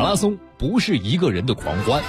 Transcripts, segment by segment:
拉松不是一个人的狂欢，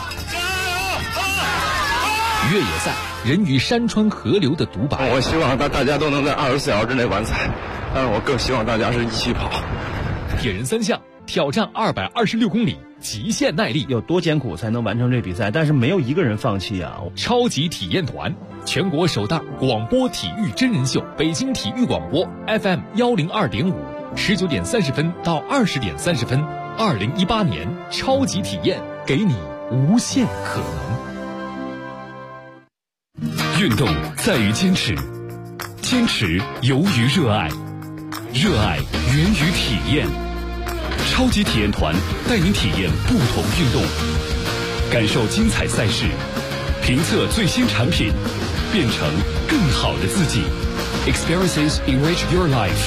越野赛人与山川河流的独白。 我希望大家都能在24小时之内完赛，但是我更希望大家是一起跑。 铁人三项挑战226公里，极限耐力， 有多艰苦才能完成这比赛？但是没有一个人放弃啊！ 超级体验团，全国首档广播体育真人秀，北京体育广播 FM102.5，19点30分到20点30分，2018年超级体验，给你无限可能。运动在于坚持，坚持由于热爱，热爱源于体验。超级体验团带您体验不同运动，感受精彩赛事，评测最新产品，变成更好的自己。Experiences enrich your life。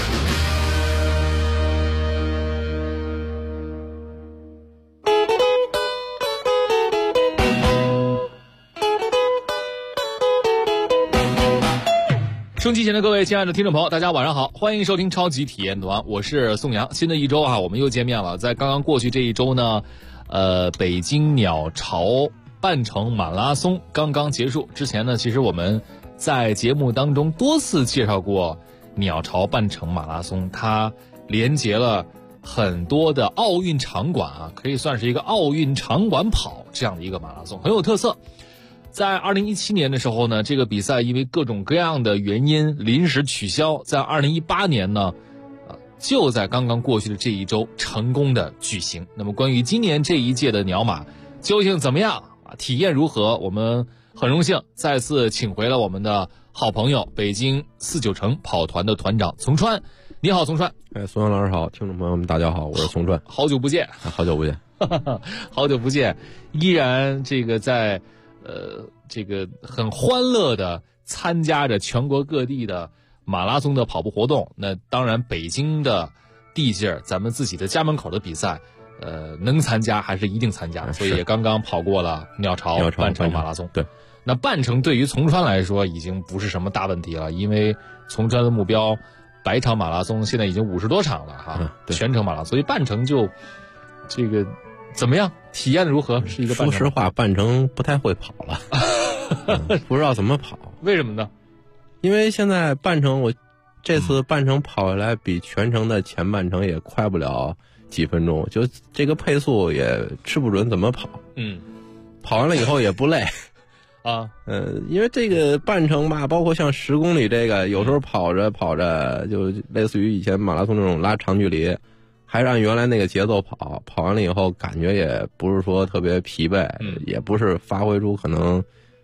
收音机前的各位亲爱的听众朋友，大家晚上好，欢迎收听超级体验团，我是宋阳。新的一周啊，我们又见面了。在刚刚过去这一周呢，北京鸟巢半程马拉松刚刚结束。之前呢，其实我们在节目当中多次介绍过鸟巢半程马拉松，它连接了很多的奥运场馆啊，可以算是一个奥运场馆跑这样的一个马拉松，很有特色。在2017年的时候呢，这个比赛因为各种各样的原因临时取消，在2018年呢，就在刚刚过去的这一周成功的举行。那么关于今年这一届的鸟马究竟怎么样啊，体验如何，我们很荣幸再次请回了我们的好朋友北京49城跑团的团长丛川。你好，丛川。 宋阳老师好，听众朋友们大家好，我是丛川。 好久不见， 好久不见， 好久不见，依然这个在这个很欢乐的参加着全国各地的马拉松的跑步活动。那当然北京的地界儿，咱们自己的家门口的比赛能参加还是一定参加，所以也刚刚跑过了鸟巢半程马拉松。 对， 那半程对于丛川来说已经不是什么大问题了，因为丛川的目标100场马拉松现在已经50多场了哈，全程马拉松，所以半程就这个怎么样？体验如何？是一个半程。 说实话，半程不太会跑了，不知道怎么跑。 为什么呢？ 因为现在半程，我这次半程跑下来比全程的前半程也快不了几分钟，就这个配速也吃不准怎么跑。跑完了以后也不累啊。 因为这个半程吧，包括像10公里这个，有时候跑着跑着就类似于以前马拉松那种拉长距离。还是按原来那个节奏跑，跑完了以后感觉也不是说特别疲惫，也不是发挥出可能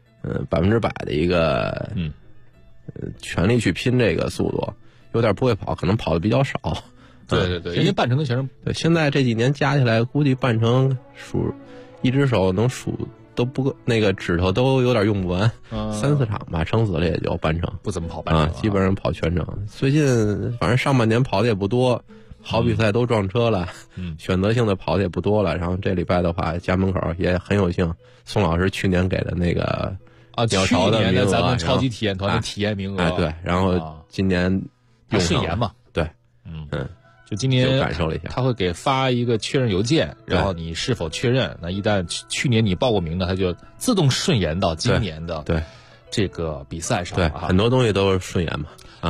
100%的一个全力去拼这个速度，有点不会跑，可能跑的比较少。 对，因为半程跟全程对，现在这几年加起来，估计半程一只手能数都不够，那个指头都有点用不完，3、4场吧，撑死了也就半程， 不怎么跑半程基本上跑全程。最近反正上半年跑的也不多。好比赛都撞车了，选择性的跑的也不多了。然后这礼拜的话，家门口也很有幸，宋老师去年给的那个鸟巢的名额， 咱们超级体验团的体验名额， 对，然后今年用顺延嘛， 对， 就今年就感受了一下， 他会给发一个确认邮件，然后你是否确认，那一旦去年你报过名的，他就自动顺延到今年的对这个比赛上。 对，很多东西都是顺延嘛。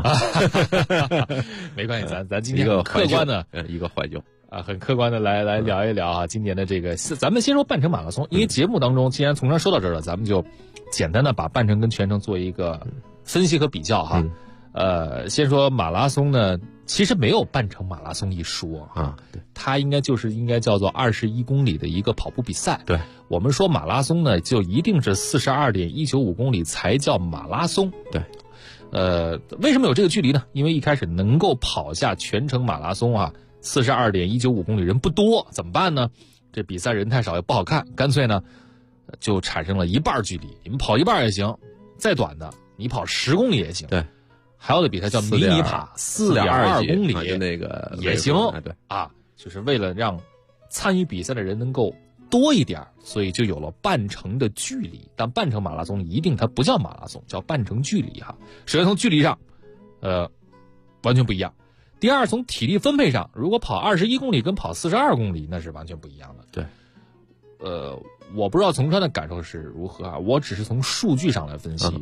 没关系，咱今天很客观的一个怀旧啊，很客观的来聊一聊啊，今年的这个，咱们先说半程马拉松，因为节目当中既然从这说到这儿了，咱们就简单的把半程跟全程做一个分析和比较哈。先说马拉松呢，其实没有半程马拉松一说啊，对，它应该叫做21公里的一个跑步比赛。 对， 我们说马拉松呢，就一定是42.195公里才叫马拉松。 对。 为什么有这个距离呢？因为一开始能够跑下全程马拉松啊，42.195公里人不多，怎么办呢？这比赛人太少也不好看，干脆呢就产生了一半距离，你们跑一半也行，再短的你跑10公里也行。 对， 还有的比赛叫迷你跑4.2公里， 那个也行。 对啊，就是为了让参与比赛的人能够多一点，所以就有了半程的距离。但半程马拉松一定它不叫马拉松，叫半程距离哈。首先从距离上，完全不一样。 第二，从体力分配上，如果跑21公里跟跑42公里那是完全不一样的。 对。 我不知道从川的感受是如何啊，我只是从数据上来分析。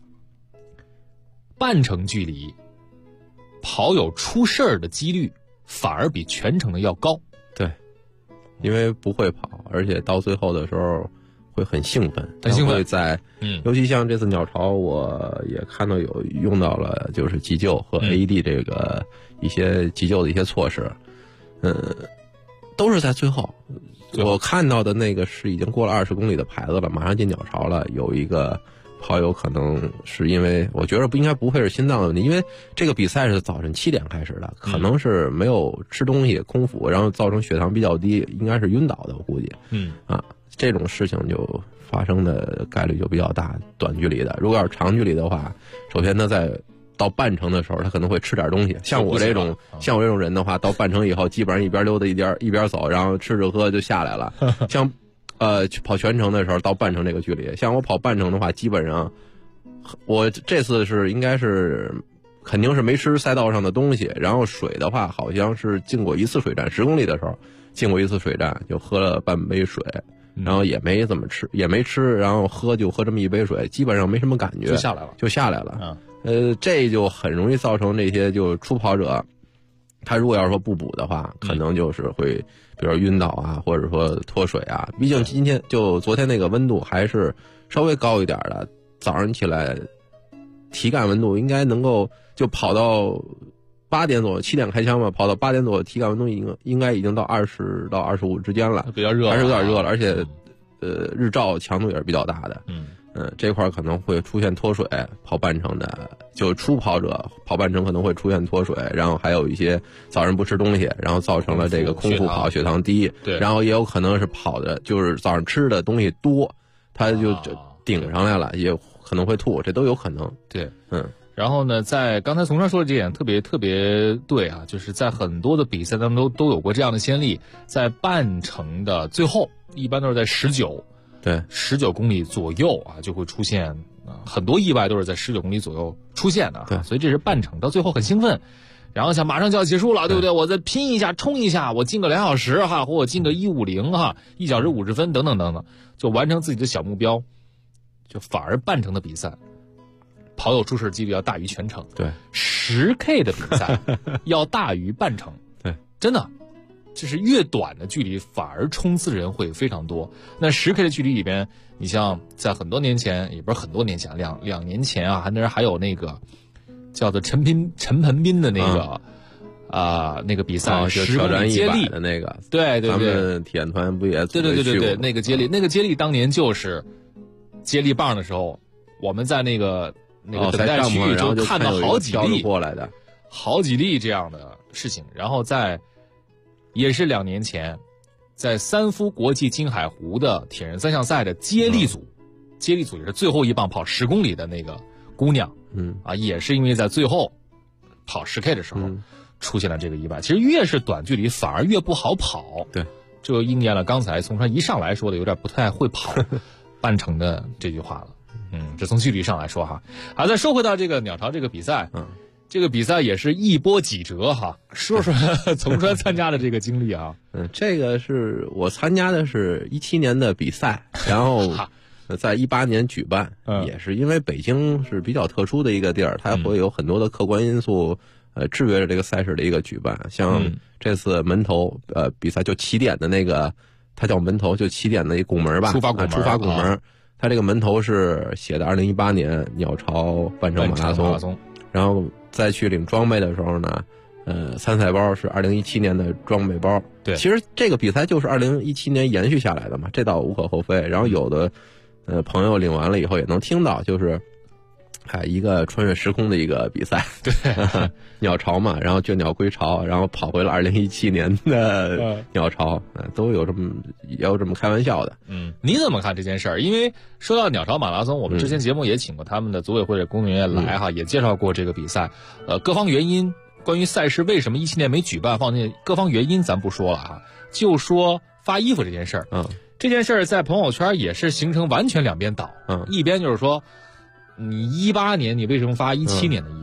半程距离跑友出事儿的几率反而比全程的要高。 对，因为不会跑，而且到最后的时候会很兴奋，会在尤其像这次鸟巢，我也看到有用到了就是急救和 AED 这个一些急救的一些措施，都是在最后。我看到的那个是已经过了20公里的牌子了，马上进鸟巢了，有一个跑友可能是因为我觉得不会是心脏的问题，因为这个比赛是早晨7点开始的，可能是没有吃东西空腹，然后造成血糖比较低，应该是晕倒的，我估计。这种事情就发生的概率就比较大。短距离的，如果要是长距离的话，首先他在到半程的时候，他可能会吃点东西。像我这种人的话，到半程以后，基本上一边溜达一边走，然后吃着喝就下来了。像跑全程的时候，到半程这个距离，像我跑半程的话，基本上我这次是应该是肯定是没吃赛道上的东西，然后水的话，好像是进过一次水站，10公里的时候进过一次水站，就喝了半杯水。然后也没怎么吃，也没吃，然后喝这么一杯水，基本上没什么感觉，就下来了。这就很容易造成这些就初跑者，他如果要是说不补的话，可能就是会，比如晕倒啊，或者说脱水啊。毕竟昨天那个温度还是稍微高一点的，早上起来体感温度应该能够就跑到8点左右，7点开枪嘛，跑到8点左右，体感温度应该已经到20到25之间了， 比较热， 还是有点热了，而且日照强度也是比较大的。这块可能会出现脱水，跑半程的就初跑者跑半程可能会出现脱水，然后还有一些早上不吃东西，然后造成了这个空腹跑血糖低， 对， 然后也有可能是跑的就是早上吃的东西多，他就顶上来了，也可能会吐，这都有可能。 对，然后呢，在刚才从川说的这点特别对啊，就是在很多的比赛当中都有过这样的先例，在半程的最后，一般都是在19公里左右啊，就会出现很多意外，都是在19公里左右出现的。 对， 所以这是半程，到最后很兴奋，然后想马上就要结束了，对不对？我再拼一下，冲一下，我进个2小时哈，或我进个150哈，1小时50分等等，就完成自己的小目标，就反而半程的比赛。跑友出事几率要大于全程， 对 ，10K 的比赛要大于半程， 对， 真的，就是越短的距离反而冲刺人会非常多。那10K 的距离里边，你像在很多年前，也不是很多年前，两年前啊，还有那个叫做陈鹏斌的那个那个比赛，10公里接力的那个， 对， 咱们体验团不也对，那个接力当年就是接力棒的时候，我们在那个等待区域就看到好几例过来的， 好几例这样的事情。然后也是2年前，在三夫国际金海湖的铁人3项赛的接力组也是最后一棒跑10公里的那个姑娘，也是因为在最后跑10K 的时候出现了这个意外。其实越是短距离反而越不好跑， 对， 这就应验了刚才从川一上来说的有点不太会跑半程的这句话了。这从距离上来说哈。好，再说回到这个鸟巢这个比赛，这个比赛也是一波几折哈。说从川参加的这个经历啊。 这个是我参加的是17年的比赛，然后在18年举办，也是因为北京是比较特殊的一个地儿，它会有很多的客观因素制约着这个赛事的一个举办。像这次门头比赛就起点的那个，它叫门头，就起点的一拱门吧， 出发拱门。 它这个门头是写的2018年鸟巢半程马拉松，然后再去领装备的时候呢，参赛包是2017年的装备包。 对， 其实这个比赛就是2017年延续下来的嘛，这倒无可厚非。然后有的朋友领完了以后也能听到，就是一个穿越时空的一个比赛， 对， 鸟巢嘛，然后倦鸟归巢，然后跑回了2017年的鸟巢，都有也有这么开玩笑的。 你怎么看这件事儿？因为说到鸟巢马拉松，我们之前节目也请过他们的组委会的工作人员来哈，也介绍过这个比赛，各方原因，关于赛事为什么17年没举办，放进各方原因咱不说了哈，就说发衣服这件事儿。这件事儿在朋友圈也是形成完全两边倒。一边就是说，你18年你为什么发17年的衣服？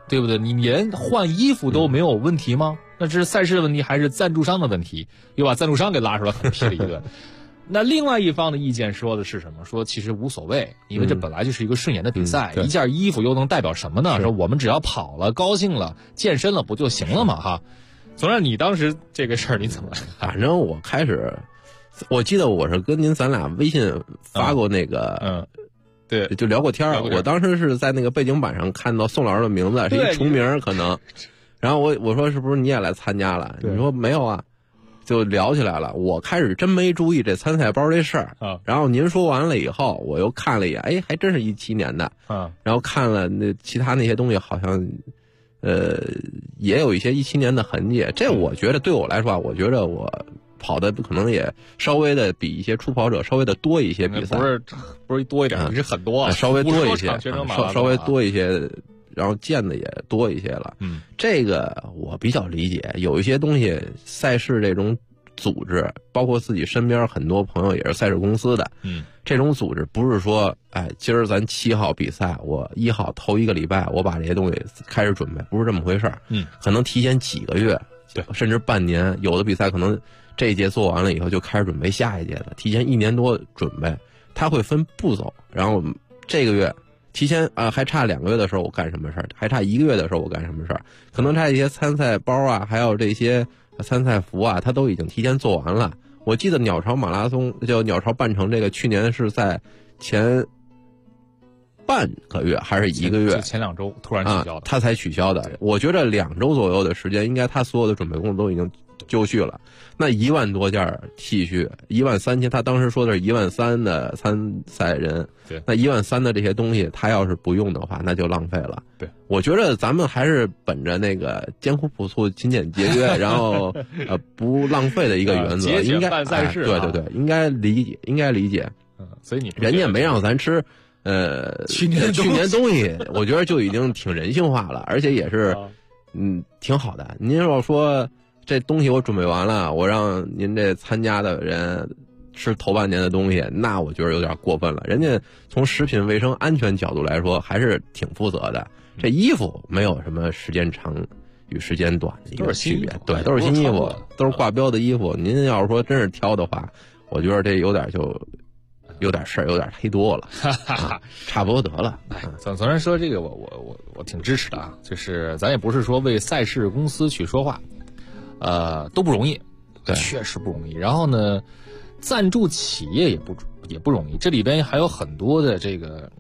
对不对？你连换衣服都没有问题吗？那这是赛事的问题还是赞助商的问题？又把赞助商给拉出来狠批了一顿。那另外一方的意见说的是什么？说其实无所谓，因为这本来就是一个顺眼的比赛，一件衣服又能代表什么呢？说我们只要跑了、高兴了、健身了不就行了嘛？哈。总之，你当时这个事儿你怎么？ 反正我记得我是跟咱俩微信发过那个， 对， 就聊过天儿。我当时是在那个背景板上看到宋老师的名字，是一重名可能。然后我说是不是你也来参加了？你说没有啊，就聊起来了。我开始真没注意这参赛包这事儿啊。然后您说完了以后，我又看了一眼，哎，还真是17年的啊。然后看了那其他那些东西，好像也有一些17年的痕迹。这我觉得对我来说啊，我觉得我跑的可能也稍微的比一些初跑者稍微的多一些比赛， 不是多一点，你是很多， 稍微多一些，稍微多一些。然后见的也多一些了，这个我比较理解。有一些东西，赛事这种组织，包括自己身边很多朋友也是赛事公司的，这种组织不是说，哎，今儿咱7号比赛，我1号头1个礼拜，我把这些东西开始准备，不是这么回事儿。可能提前几个月， 对， 甚至半年，有的比赛可能这一届做完了以后就开始准备下一届的，提前1年多准备，它会分步骤，然后这个月。提前还差2个月的时候我干什么事儿，还差1个月的时候我干什么事儿，可能差一些参赛包啊，还有这些参赛服啊，他都已经提前做完了。我记得鸟巢马拉松就鸟巢半程这个去年是在前半个月还是1个月， 前2周突然取消的， 他才取消的。我觉得2周左右的时间，应该他所有的准备工作都已经就绪了。那1万多件 T 恤，13000，他当时说的是13000的参赛人， 对， 那13000的这些东西，他要是不用的话，那就浪费了。 对， 我觉得咱们还是本着那个艰苦朴素、勤俭节约，然后不浪费的一个原则，应该办赛事， 对对对，应该理解。 所以人家没让咱吃。去年东西，我觉得就已经挺人性化了，而且也是，挺好的。您要说这东西我准备完了，我让您这参加的人吃头半年的东西，那我觉得有点过分了。人家从食品卫生安全角度来说，还是挺负责的。这衣服没有什么时间长与时间短的一个区别，对，都是新衣服，都是挂标的衣服。您要是说真是挑的话，我觉得这有点事儿，有点忒多了，差不多得了。 总然说这个我挺支持的啊，就是咱也不是说为赛事公司去说话，都不容易， 对， 确实不容易。然后呢，赞助企业也不容易，这里边还有很多的这个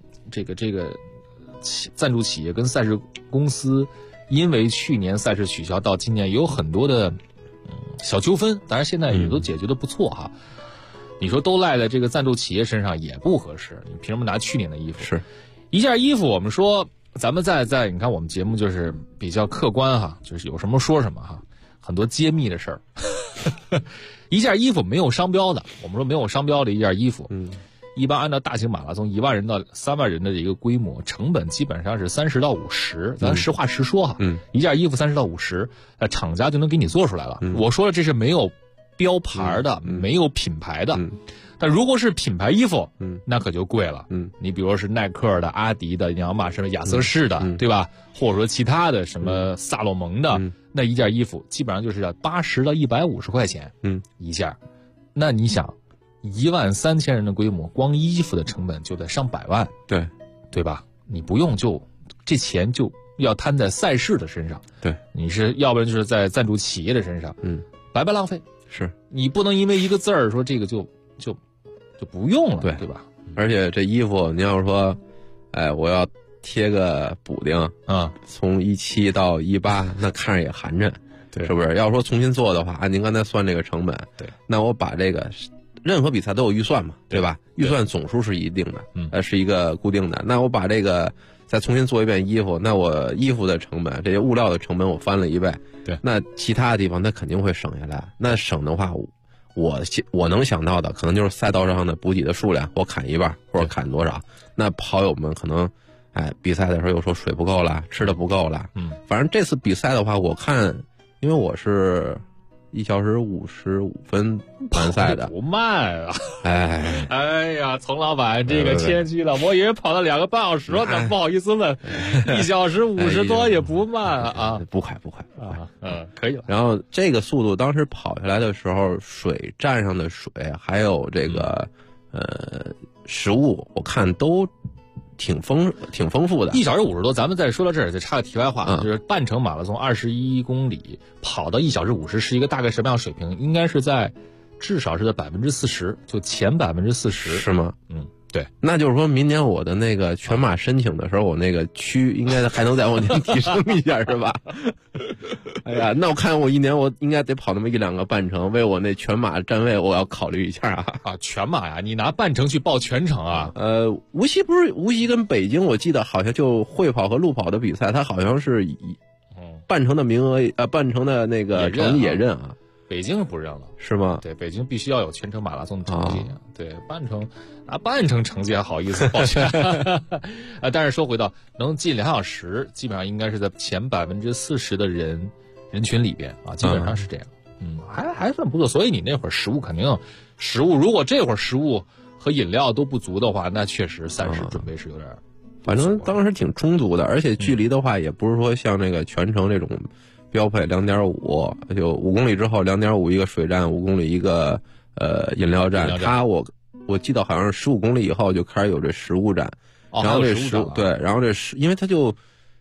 赞助企业跟赛事公司，因为去年赛事取消到今年也有很多的小纠纷，当然现在也都解决的不错哈。你说都赖在这个赞助企业身上也不合适，你凭什么拿去年的衣服？ 是一件衣服，我们说咱们在你看我们节目就是比较客观哈，就是有什么说什么哈，很多揭秘的事儿。一件衣服没有商标的，我们说没有商标的一件衣服，一般按照大型马拉松1万人到3万人的一个规模，成本基本上是30到50，咱实话实说哈，一件衣服30到50，厂家就能给你做出来了。我说的这是没有标牌的，没有品牌的，但如果是品牌衣服，那可就贵了。你比如说是耐克的、阿迪的、养马什么亚瑟士的，对吧？或者说其他的什么萨洛蒙的，那一件衣服基本上就是要80到150块钱，一件。那你想，13000人的规模，光衣服的成本就得上百万，对吧？你不用这钱就要摊在赛事的身上， 对， 你是要不然就是在赞助企业的身上，白白浪费。 是你不能因为一个字儿说这个就不用了，对吧？ 而且这衣服，你要说，哎，我要贴个补丁啊， 从17到18，那看着也寒碜， 对， 是不是？要说重新做的话，您刚才算这个成本， 对， 那我把这个任何比赛都有预算嘛，对吧？预算总数是一定的，是一个固定的。那我把这个再重新做一遍衣服，那我衣服的成本，这些物料的成本我翻了1倍， 对， 那其他的地方它肯定会省下来。那省的话，我能想到的可能就是赛道上的补给的数量，我砍1半或者砍多少。那跑友们可能，比赛的时候又说水不够了，吃的不够了，反正这次比赛的话，我看，因为我是 1小时55分完赛的， 不慢啊！ 哎呀，丛老板这个谦虚了，我以为跑了2个半小时，咱不好意思问，1小时50多也不慢啊， 不快啊，可以了。 然后这个速度当时跑下来的时候，水站上的水还有这个食物，我看都挺丰富的。 1小时50多，咱们再说到这儿，就插个题外话，就是半程马拉松21公里跑到1小时50是一个大概什么样的水平？应该是在至少是在40%，就前40%， 是吗？ 对， 那就是说明年我的那个全马申请的时候，我那个区应该还能再往前提升一下，是吧？哎呀，那我看我一年我应该得跑那么1-2个半程，为我那全马站位我要考虑一下啊！ 全马呀，你拿半程去报全程啊？ 无锡跟北京，我记得好像就会跑和路跑的比赛，它好像是以半程的名额半程的那个成绩也认啊。 北京是不认了， 是吗？ 对，北京必须要有全程马拉松的成绩。对，拿半程成绩还好意思报全？但是说回到能进2小时，基本上应该是在前40%的人群里边啊，基本上是这样。还算不错。所以你那会儿食物如果这会儿食物和饮料都不足的话，那确实赛事准备是有点。 反正当时挺充足的，而且距离的话也不是说像那个全程这种。标配2.5，就5公里之后2.5一个水站，5公里一个饮料站。它我记得好像是15公里以后就开始有这食物站，然后这然后因为它就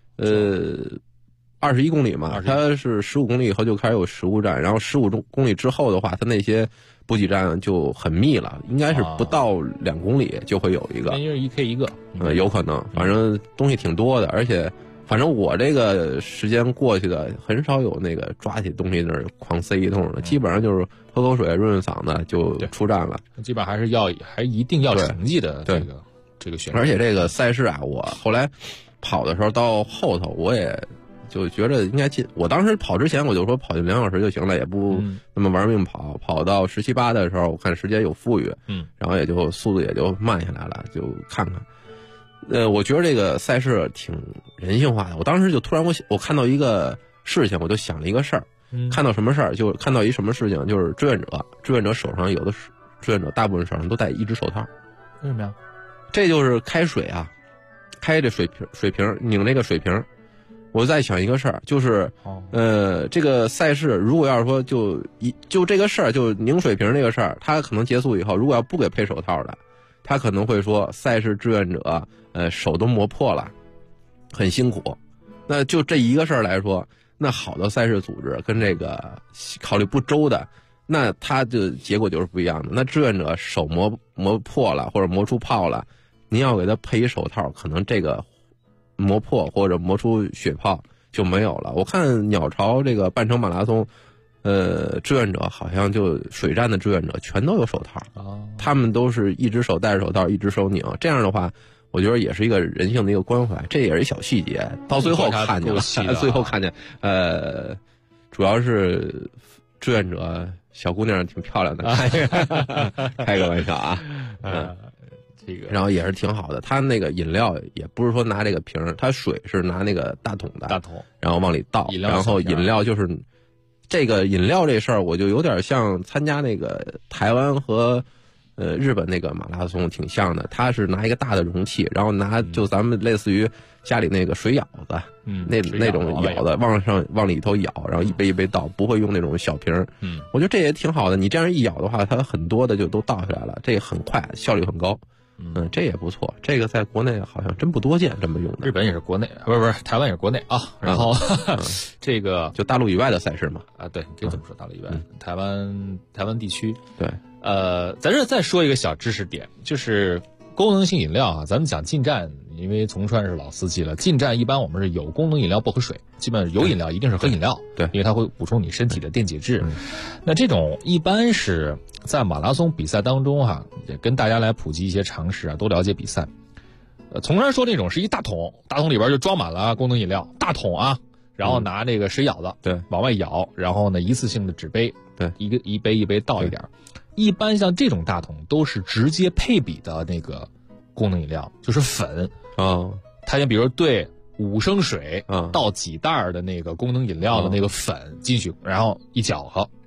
21公里嘛，它是15公里以后就开始有食物站，然后15公里之后的话，它那些补给站就很密了，应该是不到2公里就会有一个， 因为1K 一个， 有可能，反正东西挺多的，而且。反正我这个时间过去的很少有那个抓起东西那儿狂塞一通的，基本上就是喝口水润润嗓子就出站了。 基本上还一定要成绩的这个选手。 而且这个赛事啊，我后来跑的时候到后头，我也就觉得应该进。我当时跑之前我就说跑进2小时就行了，也不那么玩命跑。跑到17、18的时候，我看时间有富裕，然后也就速度也就慢下来了，就看看。我觉得这个赛事挺人性化的。我当时就突然我看到一个事情，我就想了一个事儿。看到什么事儿？就看到一什么事情，就是志愿者手上有的志愿者大部分手上都戴1只手套。 为什么呀？ 这就是开水啊，开这水瓶拧这个水瓶。我在想一个事儿，就是这个赛事如果要是说就这个事儿，就拧水瓶这个事儿，它可能结束以后，如果要不给配手套的。他可能会说，赛事志愿者，手都磨破了，很辛苦。那就这一个事儿来说，那好的赛事组织跟这个考虑不周的，那他的结果就是不一样的。那志愿者手磨破了或者磨出泡了，您要给他配一手套，可能这个磨破或者磨出血泡就没有了。我看鸟巢这个半程马拉松。志愿者好像就水站的志愿者全都有手套，他们都是1只手戴着手套，1只手拧。这样的话，我觉得也是一个人性的一个关怀，这也是一小细节。到最后看见了，最后看见，主要是志愿者小姑娘挺漂亮的，开个玩笑啊， 这个， 然后也是挺好的。他那个饮料也不是说拿这个瓶儿，他水是拿那个大桶的，然后往里倒，然后饮料就是。这个饮料这事儿，我就有点像参加那个台湾和日本那个马拉松挺像的。他是拿一个大的容器，然后就咱们类似于家里那个水舀子，那种舀子往里头舀，然后一杯一杯倒，不会用那种小瓶儿。我觉得这也挺好的。你这样一舀的话，它很多的就都倒下来了，这很快，效率很高。这也不错。这个在国内好像真不多见这么用的。 日本也是国内，不是台湾也是国内啊。然后这个就大陆以外的赛事嘛。 对，可以这么说，大陆以外，台湾地区。 对， 咱这再说一个小知识点，就是功能性饮料啊。咱们讲进站，因为从川是老司机了，进站一般我们是有功能饮料不喝水，基本上有饮料一定是喝饮料， 对， 因为它会补充你身体的电解质。那这种一般是在马拉松比赛当中也跟大家来普及一些常识啊，都了解比赛。从川说这种是一大桶里边就装满了功能饮料，大桶啊，然后拿这个水舀子， 对， 往外舀，然后呢一次性的纸杯， 对， 一杯一杯倒一点。一般像这种大桶都是直接配比的那个功能饮料，就是粉它比如说兑5升水倒几袋的那个功能饮料的那个粉进去，然后一搅和，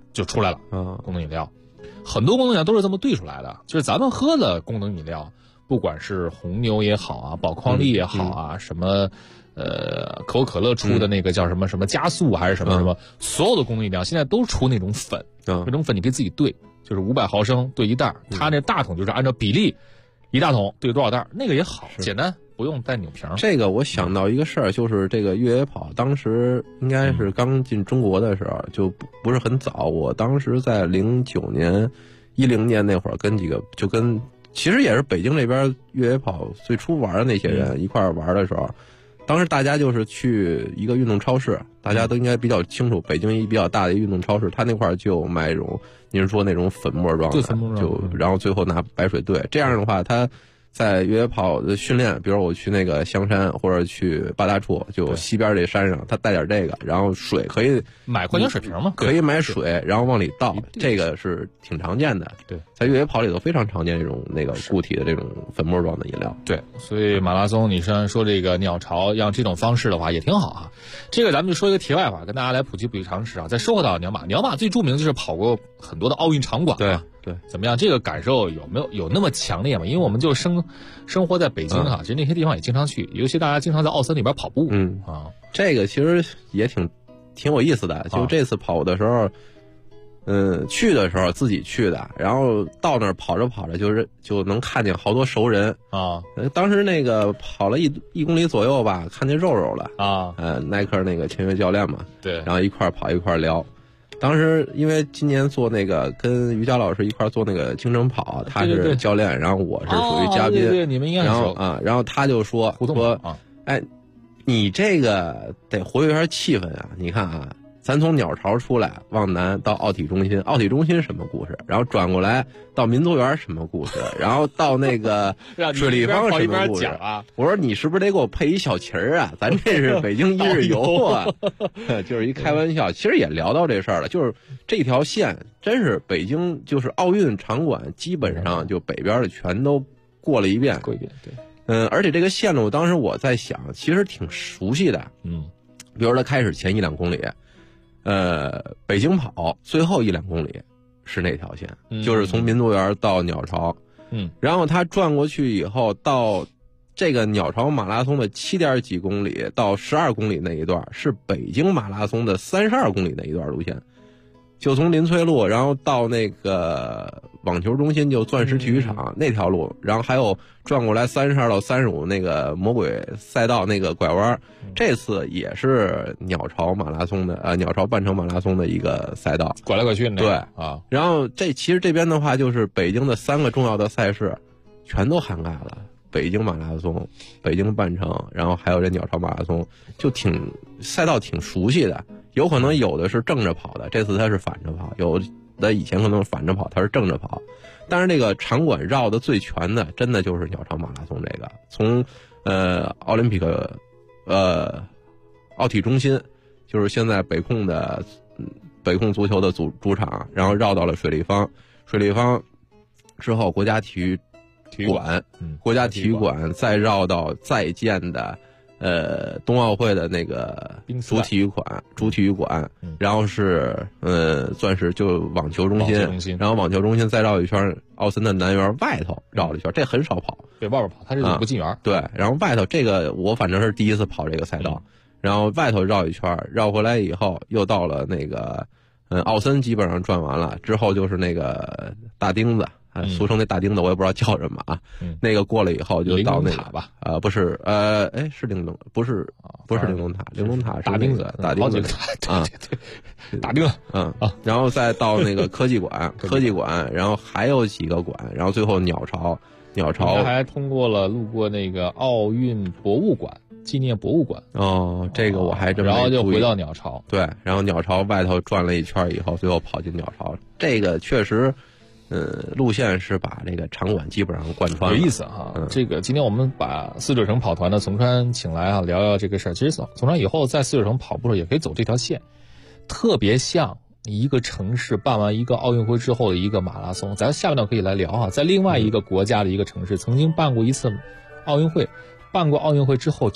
就出来了。 啊， 功能饮料，很多功能饮料都是这么兑出来的。就是咱们喝的功能饮料，不管是红牛也好啊，宝矿力也好啊，什么可口可乐出的那个叫什么什么加速还是什么什么，所有的功能饮料现在都出那种粉，那种粉你可以自己兑，就是500毫升兑1袋，它那大桶就是按照比例1大桶兑多少袋，那个也好简单，不用带扭瓶。 这个我想到一个事儿，就是这个越野跑当时应该是刚进中国的时候，就不是很早。我当时在09年、10年那会儿，跟其实也是北京这边越野跑最初玩的那些人一块儿玩的时候，当时大家就是去一个运动超市，大家都应该比较清楚，北京一比较大的运动超市，它那块儿就卖这种您说那种粉末状的，就然后最后拿白水兑，这样的话它在越野跑的训练，比如我去那个香山或者去八大处，就西边这山上，他带点这个，然后水可以买矿泉水瓶嘛， 可以买水，然后往里倒，这个是挺常见的。 对， 在越野跑里头非常常见这种那个固体的这种粉末状的饮料。 对，所以马拉松，你虽然说这个鸟巢让这种方式的话也挺好啊。这个咱们就说一个题外话，跟大家来普及常识啊。再说回到鸟马最著名就是跑过很多的奥运场馆嘛。 对， 怎么样？这个感受有那么强烈吗？因为我们就生活在北京哈，其实那些地方也经常去，尤其大家经常在奥森里边跑步。 这个其实也挺有意思的。就这次跑的时候，去的时候自己去的，然后到那儿跑着就能看见好多熟人啊。 当时那个跑了1公里左右吧，看见肉了啊。 耐克那个签约教练嘛， 对， 然后一块跑一块聊。当时因为今年做那个跟于佳老师一块做那个京城跑，他是教练，然后我是属于嘉宾， 对，你们应该很熟啊。然后他就说，哎，你这个得活跃一下气氛啊！你看啊，咱从鸟巢出来往南到奥体中心，奥体中心什么故事？然后转过来到民族园什么故事？然后到那个水立方什么故事啊？ 我说你是不是得给我配一小旗儿啊？咱这是北京一日游啊，就是一开玩笑。其实也聊到这事儿了，就是这条线真是北京，就是奥运场馆基本上就北边的全都过了一遍，对。而且这个线路当时我在想，其实挺熟悉的。比如说他开始前1-2公里。北京跑最后1-2公里是那条线，就是从民族园到鸟巢，然后他转过去以后到这个鸟巢马拉松的7点几公里到12公里那一段是北京马拉松的32公里那一段路线，就从临翠路然后到那个网球中心就钻石体育场那条路，然后还有转过来32到35那个魔鬼赛道那个拐弯，这次也是鸟巢马拉松的鸟巢半程马拉松的一个赛道， 拐来拐去对啊。然后其实这边的话就是北京的3个重要的赛事全都涵盖了，北京马拉松、北京半程，然后还有这鸟巢马拉松，就赛道挺熟悉的。有可能有的是正着跑的，这次他是反着跑，有的以前可能反着跑，他是正着跑。但是这个场馆绕的最全的真的就是鸟巢马拉松，这个从奥林匹克奥体中心，就是现在北控足球的主场，然后绕到了水立方之后国家体育馆，国家体育馆再绕到在建的冬奥会的那个主体育馆，然后是钻石就网球中心，然后网球中心再绕一圈奥森的南园外头绕了一圈，这很少跑， 对，外边跑，它是不进园， 对，然后外头这个我反正是第一次跑这个赛道，然后外头绕一圈，绕回来以后又到了那个奥森基本上转完了之后就是那个大钉子。俗称那大钉子，我也不知道叫什么啊。那个过了以后就到那个吧， 不是，是灵东，不是灵东塔，灵东塔是大钉子， 大钉子啊， 大钉子， 然后再到那个科技馆，然后还有几个馆，然后最后鸟巢还路过那个奥运博物馆。纪念博物馆这个我还真没注意。 然后就回到鸟巢， 对，然后鸟巢外头转了一圈以后，最后跑进鸟巢，这个确实。路线是把这个场馆基本上贯穿了， 有意思哈。这个今天我们把四九城跑团的从川请来啊，聊聊这个事儿。其实从川以后在四九城跑步的时候也可以走这条线，特别像一个城市办完一个奥运会之后的一个马拉松。咱下面可以来聊啊，在另外一个国家的一个城市曾经办过一次奥运会，办过奥运会之后就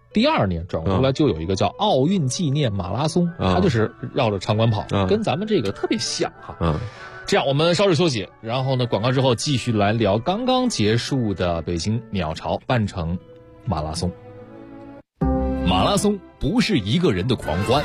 第2年转过来就有一个叫奥运纪念马拉松，它就是绕着场馆跑，跟咱们这个特别像哈。这样我们稍事休息，然后呢广告之后继续来聊刚刚结束的北京鸟巢半程马拉松。马拉松不是一个人的狂欢，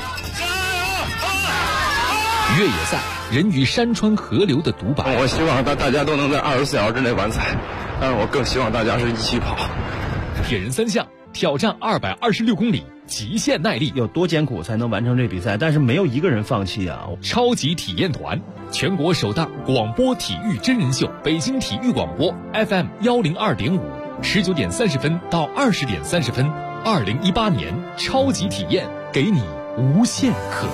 越野赛人与山川河流的独白。 我希望大家都能在24小时之内完赛，但是我更希望大家是一起跑。 铁人3项挑战226公里，极限耐力， 有多艰苦才能完成这比赛？但是没有一个人放弃啊！ 超级体验团，全国首档广播体育真人秀，北京体育广播 FM 102.5，19点30分到20点30分，2018年超级体验，给你无限可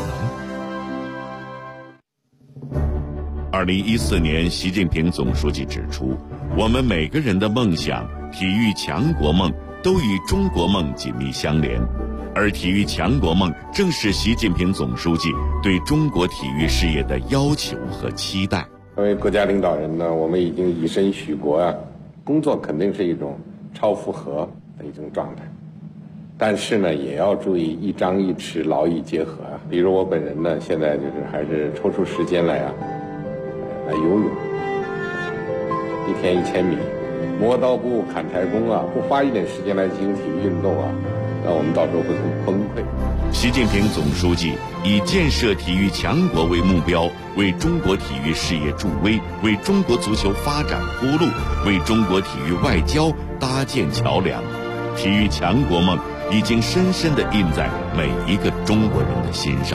能。 2014年，习近平总书记指出，我们每个人的梦想、体育强国梦都与中国梦紧密相连，而体育强国梦正是习近平总书记对中国体育事业的要求和期待。 作为国家领导人呢，我们已经以身许国啊，工作肯定是一种超负荷的一种状态，但是呢，也要注意一张一弛，劳逸结合啊。比如我本人呢，现在就是还是抽出时间来来游泳，1天1000米，磨刀不误砍柴工啊，不花一点时间来进行体育运动啊，那我们到时候会很崩溃。 习近平总书记以建设体育强国为目标，为中国体育事业助威，为中国足球发展铺路，为中国体育外交搭建桥梁。体育强国梦已经深深地印在每一个中国人的心上。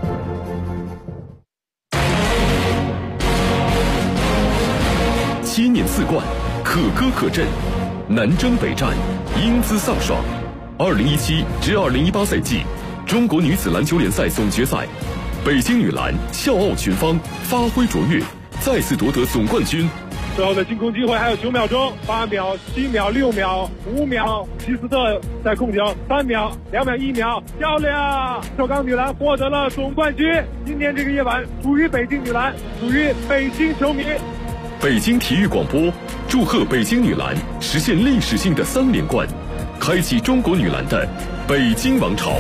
7年4冠，可歌可阵，南征北战，英姿飒爽。2017至2018赛季中国女子篮球联赛总决赛，北京女篮笑傲群芳，发挥卓越，再次夺得总冠军。 最后的进攻机会还有9秒钟，8秒、7秒、6秒、5秒，希斯特在控球，3秒、2秒、1秒，漂亮！首钢女篮获得了总冠军。今天这个夜晚属于北京女篮，属于北京球迷。 北京体育广播祝贺北京女篮实现历史性的3连冠，开启中国女篮的北京王朝。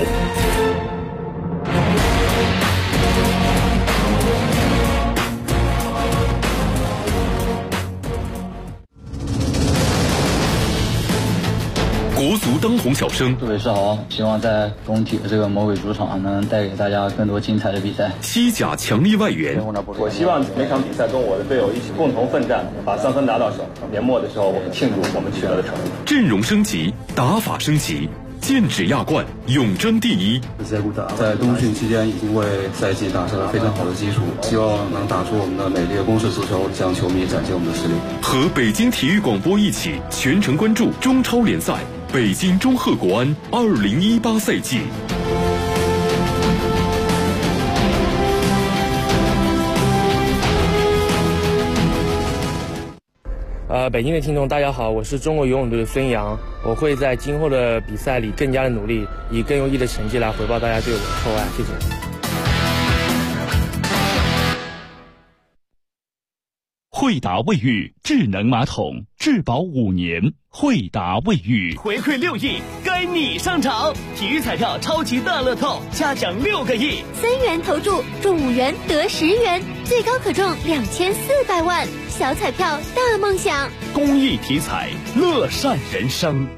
国足当红小生， 各位是好，希望在工体的这个魔鬼主场能带给大家更多精彩的比赛。 西甲强力外援， 我希望每场比赛跟我的队友一起共同奋战，把3分拿到手。年末的时候，我们庆祝我们取得的成绩。 阵容升级，打法升级，剑指亚冠，永争第一。 在冬训期间已经为赛季打下了非常好的基础，希望能打出我们的美丽的攻势足球，向球迷展现我们的实力。 和北京体育广播一起全程关注中超联赛北京中赫国安2018赛季。 北京的听众大家好，我是中国游泳队的孙杨，我会在今后的比赛里更加的努力，以更优异的成绩来回报大家对我的厚爱，谢谢。 惠达卫浴智能马桶，质保5年。惠达卫浴回馈6亿，该你上场！体育彩票超级大乐透，嘉奖6个亿 ，3元投注中5元得10元，最高可中2400万，小彩票大梦想。 公益体彩，乐善人生。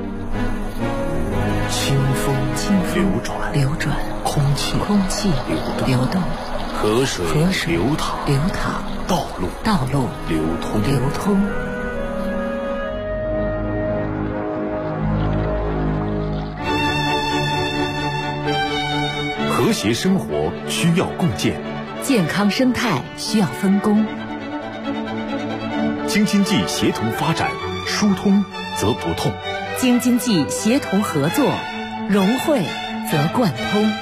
清风流转，空气流动， 河水流淌，道路流通。 和谐生活需要共建， 健康生态需要分工。 京津冀协同发展，疏通则不痛； 京津冀协同合作，融汇则贯通。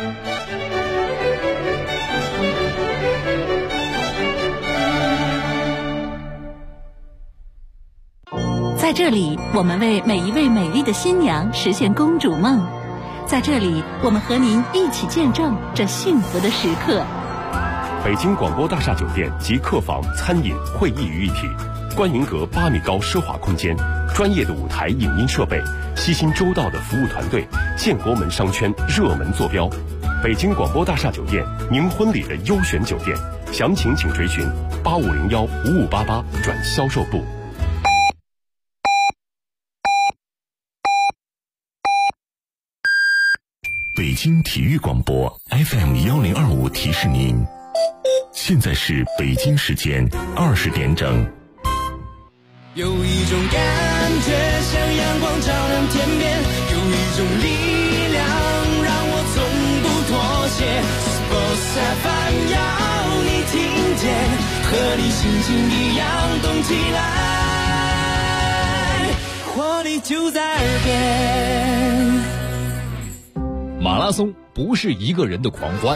在这里，我们为每一位美丽的新娘实现公主梦。在这里，我们和您一起见证这幸福的时刻。 北京广播大厦酒店集客房、餐饮、会议于一体，观云阁8米高奢华空间， 专业的舞台影音设备，悉心周到的服务团队，建国门商圈热门坐标，北京广播大厦酒店，您婚礼的优选酒店。详情请垂询85015588转销售部。 北京体育广播 FM1025提示您，现在是北京时间20点整。 有一种感觉像阳光照亮天边，有一种力量让我从不妥协。Sports FM 要你听见，和你心情一样动起来，活力就在耳边。 马拉松不是一个人的狂欢，